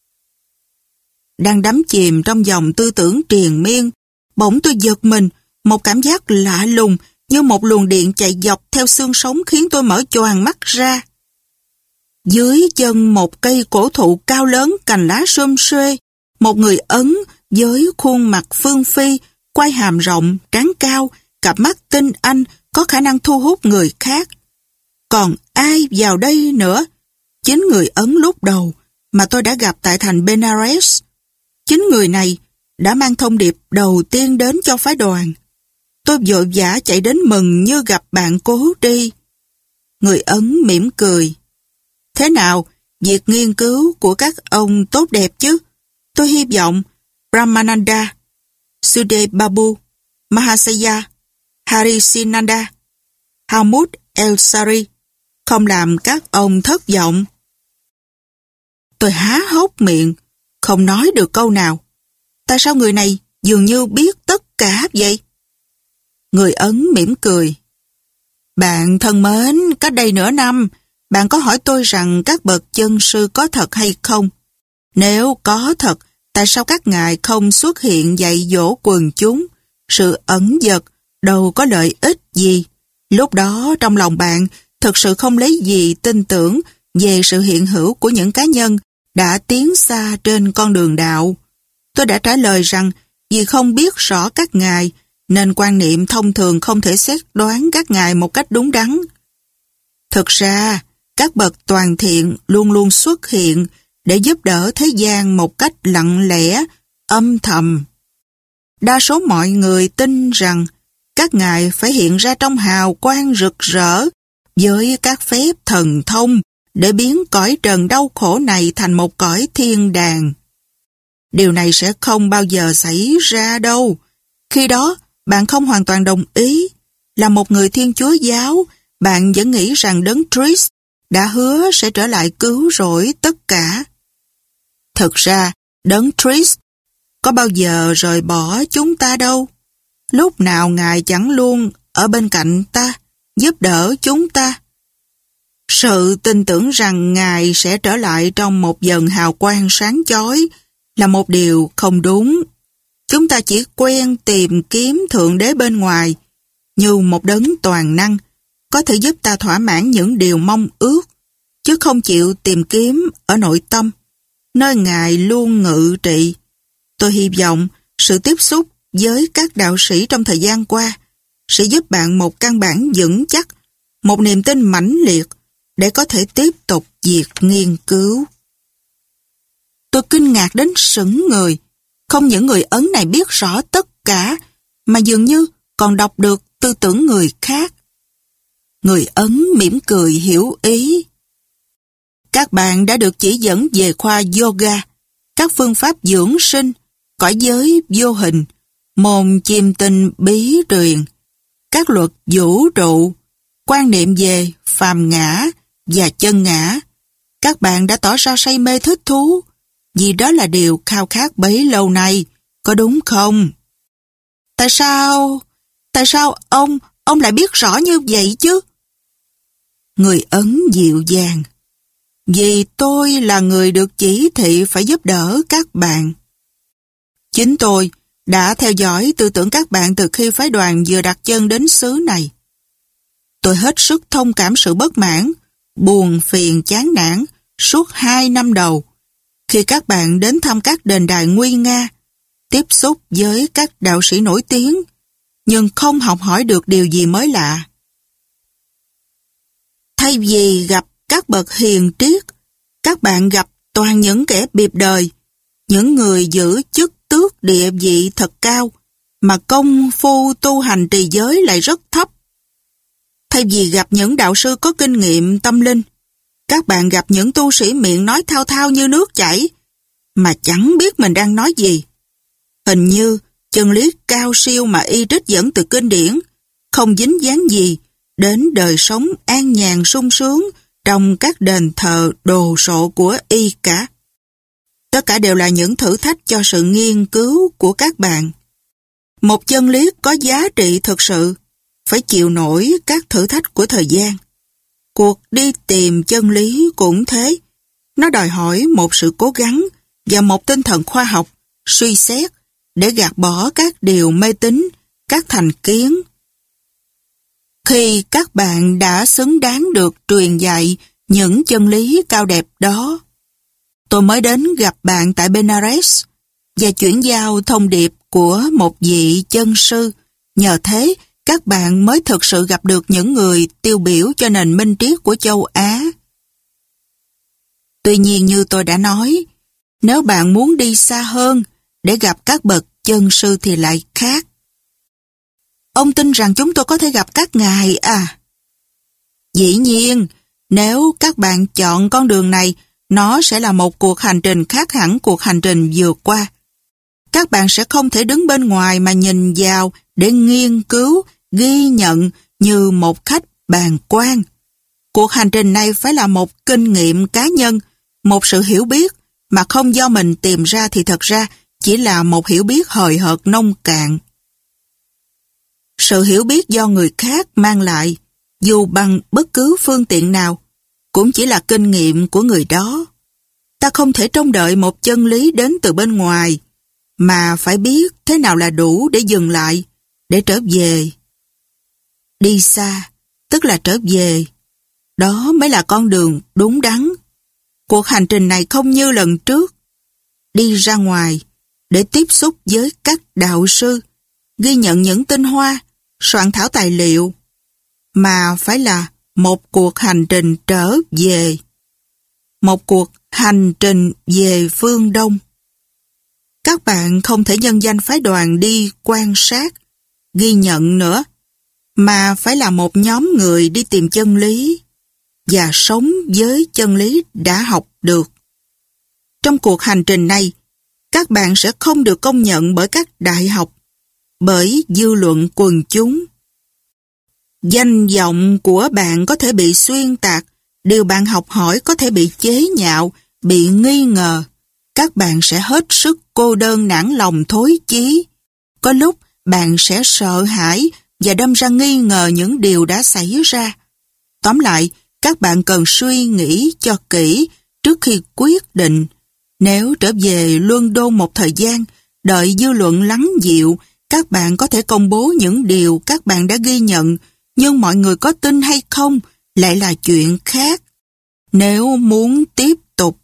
Đang đắm chìm trong dòng tư tưởng triền miên, bỗng tôi giật mình, một cảm giác lạ lùng như một luồng điện chạy dọc theo xương sống khiến tôi mở choàng mắt ra. Dưới chân một cây cổ thụ cao lớn cành lá xum xuê, một người Ấn với khuôn mặt phương phi, quai hàm rộng, trán cao, cặp mắt tinh anh có khả năng thu hút người khác. Còn ai vào đây nữa? Chính người Ấn lúc đầu mà tôi đã gặp tại thành Benares. Chính người này đã mang thông điệp đầu tiên đến cho phái đoàn. Tôi vội vã chạy đến mừng như gặp bạn cố đi. Người Ấn mỉm cười. Thế nào, việc nghiên cứu của các ông tốt đẹp chứ? Tôi hy vọng Brahmananda, Sudebabu, Mahasaya, Harisinanda, Hammud El-Sari không làm các ông thất vọng. Tôi há hốc miệng, không nói được câu nào. Tại sao người này dường như biết tất cả vậy? Người Ấn mỉm cười. Bạn thân mến, cách đây nửa năm, bạn có hỏi tôi rằng các bậc chân sư có thật hay không? Nếu có thật, tại sao các ngài không xuất hiện dạy dỗ quần chúng? Sự ẩn dật đâu có lợi ích gì. Lúc đó trong lòng bạn thực sự không lấy gì tin tưởng về sự hiện hữu của những cá nhân đã tiến xa trên con đường đạo. Tôi đã trả lời rằng vì không biết rõ các ngài nên quan niệm thông thường không thể xét đoán các ngài một cách đúng đắn. Thực ra, các bậc toàn thiện luôn luôn xuất hiện để giúp đỡ thế gian một cách lặng lẽ, âm thầm. Đa số mọi người tin rằng các ngài phải hiện ra trong hào quang rực rỡ với các phép thần thông để biến cõi trần đau khổ này thành một cõi thiên đàng. Điều này sẽ không bao giờ xảy ra đâu. Khi đó, bạn không hoàn toàn đồng ý. Là một người Thiên Chúa giáo, bạn vẫn nghĩ rằng Đấng Christ đã hứa sẽ trở lại cứu rỗi tất cả. Thực ra, Đấng Christ có bao giờ rời bỏ chúng ta đâu. Lúc nào Ngài chẳng luôn ở bên cạnh ta, giúp đỡ chúng ta. Sự tin tưởng rằng Ngài sẽ trở lại trong một dần hào quang sáng chói là một điều không đúng. Chúng ta chỉ quen tìm kiếm Thượng Đế bên ngoài như một đấng toàn năng có thể giúp ta thỏa mãn những điều mong ước, chứ không chịu tìm kiếm ở nội tâm. nơi Ngài luôn ngự trị. Tôi hy vọng sự tiếp xúc với các đạo sĩ trong thời gian qua sẽ giúp bạn một căn bản vững chắc, một niềm tin mãnh liệt để có thể tiếp tục việc nghiên cứu. Tôi kinh ngạc đến sững người. Không những người Ấn này biết rõ tất cả, mà dường như còn đọc được tư tưởng người khác. Người Ấn mỉm cười hiểu ý. Các bạn đã được chỉ dẫn về khoa yoga, các phương pháp dưỡng sinh, cõi giới vô hình, môn chiêm tinh bí truyền, các luật vũ trụ, quan niệm về phàm ngã và chân ngã. Các bạn đã tỏ ra say mê thích thú, vì đó là điều khao khát bấy lâu nay, có đúng không? Tại sao ông lại biết rõ như vậy chứ? Người Ấn dịu dàng. Vì tôi là người được chỉ thị phải giúp đỡ các bạn. Chính tôi đã theo dõi tư tưởng các bạn từ khi phái đoàn vừa đặt chân đến xứ này. Tôi hết sức thông cảm sự bất mãn, buồn phiền chán nản suốt 2 năm đầu khi các bạn đến thăm các đền đài nguy nga, tiếp xúc với các đạo sĩ nổi tiếng, nhưng không học hỏi được điều gì mới lạ. Thay vì gặp các bậc hiền triết, các bạn gặp toàn những kẻ biệp đời, những người giữ chức tước địa vị thật cao, mà công phu tu hành trì giới lại rất thấp. Thay vì gặp những đạo sư có kinh nghiệm tâm linh, các bạn gặp những tu sĩ miệng nói thao thao như nước chảy, mà chẳng biết mình đang nói gì. Hình như chân lý cao siêu mà y trích dẫn từ kinh điển, không dính dáng gì đến đời sống an nhàn sung sướng trong các đền thờ đồ sộ của y cả. Tất cả đều là những thử thách cho sự nghiên cứu của các bạn. Một chân lý có giá trị thực sự phải chịu nổi các thử thách của thời gian. Cuộc đi tìm chân lý cũng thế. Nó đòi hỏi một sự cố gắng và một tinh thần khoa học, suy xét để gạt bỏ các điều mê tín, các thành kiến. Khi các bạn đã xứng đáng được truyền dạy những chân lý cao đẹp đó, tôi mới đến gặp bạn tại Benares và chuyển giao thông điệp của một vị chân sư. Nhờ thế, các bạn mới thực sự gặp được những người tiêu biểu cho nền minh triết của châu Á. Tuy nhiên, như tôi đã nói, nếu bạn muốn đi xa hơn để gặp các bậc chân sư thì lại khác. Ông tin rằng chúng tôi có thể gặp các ngài à? Dĩ nhiên, nếu các bạn chọn con đường này, nó sẽ là một cuộc hành trình khác hẳn cuộc hành trình vừa qua. Các bạn sẽ không thể đứng bên ngoài mà nhìn vào để nghiên cứu, ghi nhận như một khách bàng quan. Cuộc hành trình này phải là một kinh nghiệm cá nhân, một sự hiểu biết mà không do mình tìm ra thì thật ra chỉ là một hiểu biết hời hợt nông cạn. Sự hiểu biết do người khác mang lại, dù bằng bất cứ phương tiện nào, cũng chỉ là kinh nghiệm của người đó. Ta không thể trông đợi một chân lý đến từ bên ngoài, mà phải biết thế nào là đủ để dừng lại, để trở về. Đi xa, tức là trở về. Đó mới là con đường đúng đắn. Cuộc hành trình này không như lần trước. Đi ra ngoài, để tiếp xúc với các đạo sư, ghi nhận những tinh hoa, soạn thảo tài liệu, mà phải là một cuộc hành trình trở về. Một cuộc hành trình về phương Đông. Các bạn không thể nhân danh phái đoàn đi quan sát, ghi nhận nữa, mà phải là một nhóm người đi tìm chân lý và sống với chân lý đã học được. Trong cuộc hành trình này, các bạn sẽ không được công nhận bởi các đại học, bởi dư luận quần chúng. Danh vọng của bạn có thể bị xuyên tạc, điều bạn học hỏi có thể bị chế nhạo, bị nghi ngờ. Các bạn sẽ hết sức cô đơn nản lòng thối chí. Có lúc bạn sẽ sợ hãi và đâm ra nghi ngờ những điều đã xảy ra. Tóm lại, các bạn cần suy nghĩ cho kỹ trước khi quyết định. Nếu trở về London một thời gian, đợi dư luận lắng dịu, các bạn có thể công bố những điều các bạn đã ghi nhận, nhưng mọi người có tin hay không lại là chuyện khác. Nếu muốn tiếp tục,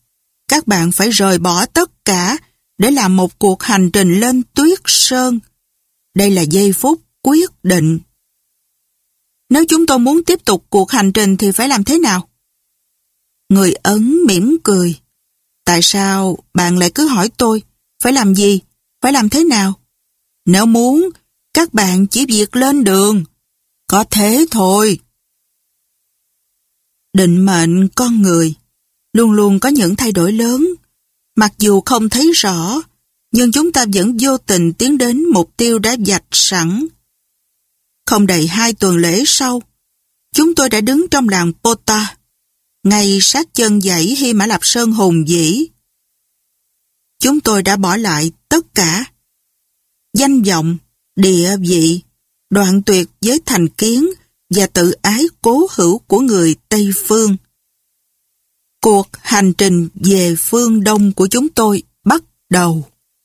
các bạn phải rời bỏ tất cả để làm một cuộc hành trình lên Tuyết Sơn. Đây là giây phút quyết định. Nếu chúng tôi muốn tiếp tục cuộc hành trình thì phải làm thế nào? Người Ấn mỉm cười. Tại sao bạn lại cứ hỏi tôi, phải làm gì, phải làm thế nào? Nếu muốn, các bạn chỉ việc lên đường. Có thế thôi. Định mệnh con người luôn luôn có những thay đổi lớn. Mặc dù không thấy rõ, nhưng chúng ta vẫn vô tình tiến đến mục tiêu đã vạch sẵn. Không đầy 2 tuần lễ sau, chúng tôi đã đứng trong làng Pota, ngay sát chân dãy Hy Mã Lạp Sơn hùng vĩ. Chúng tôi đã bỏ lại tất cả. Danh vọng, địa vị, đoạn tuyệt với thành kiến và tự ái cố hữu của người Tây Phương. Cuộc hành trình về phương Đông của chúng tôi bắt đầu.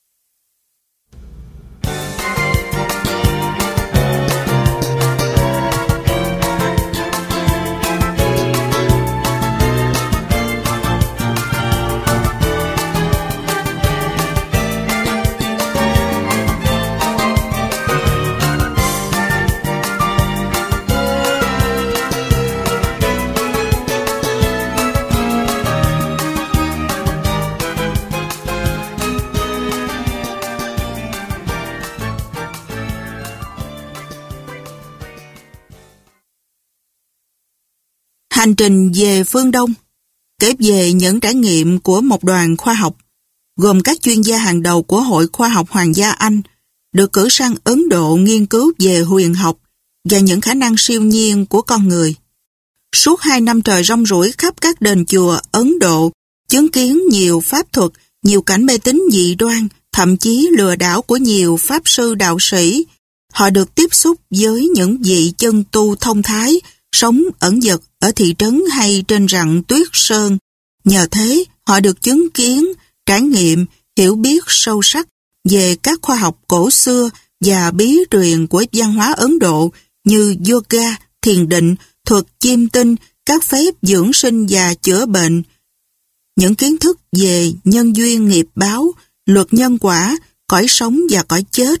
Hành trình về phương Đông kể về những trải nghiệm của một đoàn khoa học gồm các chuyên gia hàng đầu của Hội Khoa học Hoàng gia Anh được cử sang Ấn Độ nghiên cứu về huyền học và những khả năng siêu nhiên của con người. Suốt 2 năm trời rong ruổi khắp các đền chùa Ấn Độ, chứng kiến nhiều pháp thuật, nhiều cảnh mê tín dị đoan, thậm chí lừa đảo của nhiều pháp sư đạo sĩ. Họ được tiếp xúc với những vị chân tu thông thái, sống ẩn dật ở thị trấn hay trên rặng Tuyết Sơn. Nhờ thế, họ được chứng kiến, trải nghiệm, hiểu biết sâu sắc về các khoa học cổ xưa và bí truyền của văn hóa Ấn Độ như yoga, thiền định, thuật chiêm tinh, các phép dưỡng sinh và chữa bệnh. Những kiến thức về nhân duyên nghiệp báo, luật nhân quả, cõi sống và cõi chết.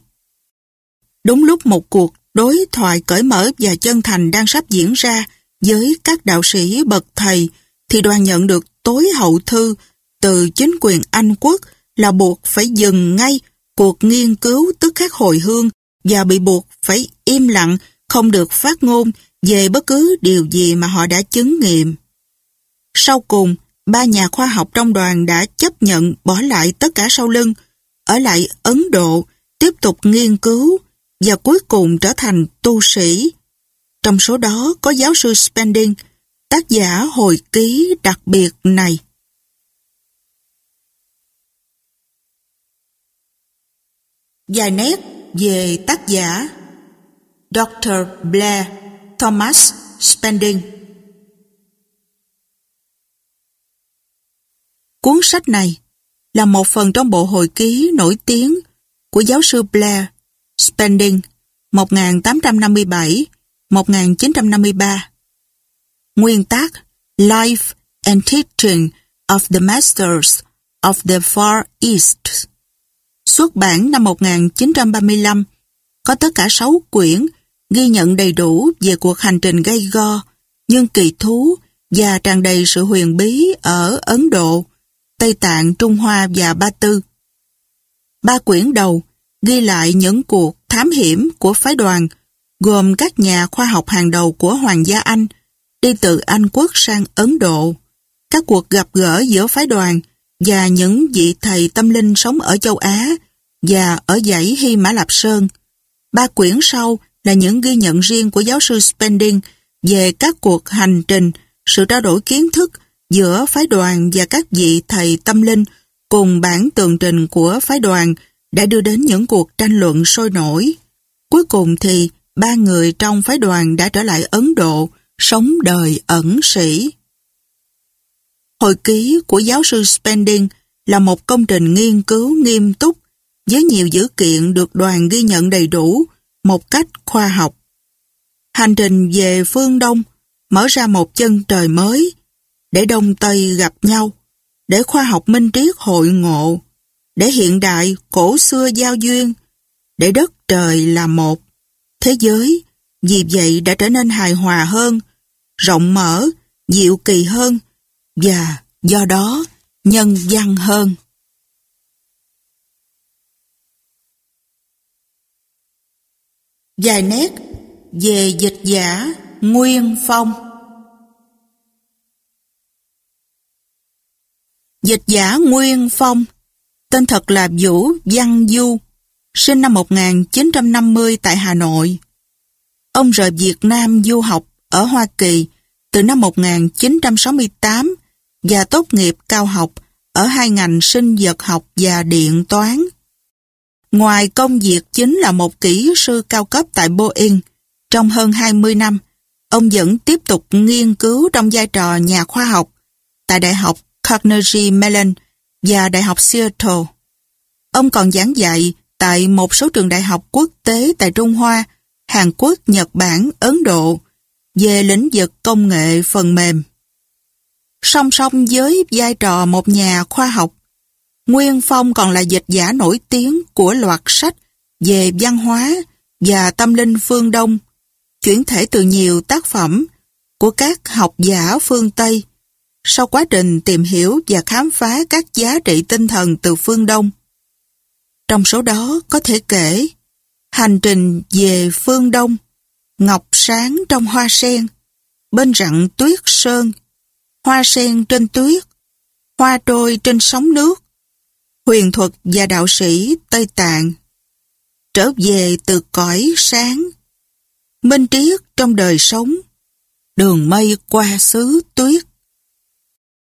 Đúng lúc một cuộc đối thoại cởi mở và chân thành đang sắp diễn ra với các đạo sĩ bậc thầy, thì đoàn nhận được tối hậu thư từ chính quyền Anh quốc là buộc phải dừng ngay cuộc nghiên cứu tức khắc hồi hương và bị buộc phải im lặng, không được phát ngôn về bất cứ điều gì mà họ đã chứng nghiệm. Sau cùng, 3 nhà khoa học trong đoàn đã chấp nhận bỏ lại tất cả sau lưng, ở lại Ấn Độ, tiếp tục nghiên cứu và cuối cùng trở thành tu sĩ. Trong số đó có giáo sư Spending, tác giả hồi ký đặc biệt này. Vài nét về tác giả Dr. Blair Thomas Spending. Cuốn sách này là một phần trong bộ hồi ký nổi tiếng của giáo sư Blair Spending 1857-1953. Nguyên tác Life and Teaching of the Masters of the Far East. Xuất bản năm 1935, có tất cả 6 quyển, ghi nhận đầy đủ về cuộc hành trình gay go, nhưng kỳ thú và tràn đầy sự huyền bí ở Ấn Độ, Tây Tạng, Trung Hoa và Ba Tư. 3 quyển đầu ghi lại những cuộc thám hiểm của phái đoàn, gồm các nhà khoa học hàng đầu của Hoàng gia Anh, đi từ Anh quốc sang Ấn Độ, các cuộc gặp gỡ giữa phái đoàn và những vị thầy tâm linh sống ở châu Á và ở dãy Hy Mã Lạp Sơn. 3 quyển sau là những ghi nhận riêng của giáo sư Spending về các cuộc hành trình, sự trao đổi kiến thức giữa phái đoàn và các vị thầy tâm linh, cùng bản tường trình của phái đoàn đã đưa đến những cuộc tranh luận sôi nổi. Cuối cùng thì 3 người trong phái đoàn đã trở lại Ấn Độ, sống đời ẩn sĩ. Hồi ký của giáo sư Spending là một công trình nghiên cứu nghiêm túc với nhiều dữ kiện được đoàn ghi nhận đầy đủ một cách khoa học. Hành trình về phương Đông mở ra một chân trời mới để Đông Tây gặp nhau, để khoa học minh triết hội ngộ, để hiện đại cổ xưa giao duyên, để đất trời là một. Thế giới vì vậy đã trở nên hài hòa hơn, rộng mở, diệu kỳ hơn và do đó nhân văn hơn. Vài nét về dịch giả Nguyên Phong. Dịch giả Nguyên Phong, tên thật là Vũ Văn Du, sinh năm 1950 tại Hà Nội. Ông rời Việt Nam du học ở Hoa Kỳ từ năm 1968 và tốt nghiệp cao học ở hai ngành sinh vật học và điện toán. Ngoài công việc chính là một kỹ sư cao cấp tại Boeing, trong hơn 20 năm, ông vẫn tiếp tục nghiên cứu trong vai trò nhà khoa học tại Đại học Carnegie Mellon và Đại học Seattle. Ông còn giảng dạy tại một số trường đại học quốc tế tại Trung Hoa, Hàn Quốc, Nhật Bản, Ấn Độ về lĩnh vực công nghệ phần mềm. Song song với vai trò một nhà khoa học, Nguyên Phong còn là dịch giả nổi tiếng của loạt sách về văn hóa và tâm linh phương Đông, chuyển thể từ nhiều tác phẩm của các học giả phương Tây sau quá trình tìm hiểu và khám phá các giá trị tinh thần từ phương Đông. Trong số đó có thể kể Hành trình về phương Đông, Ngọc sáng trong hoa sen, Bên rặng tuyết sơn, Hoa sen trên tuyết, Hoa trôi trên sóng nước, Huyền thuật và đạo sĩ Tây Tạng, Trở về từ cõi sáng, Minh triết trong đời sống, Đường mây qua xứ tuyết.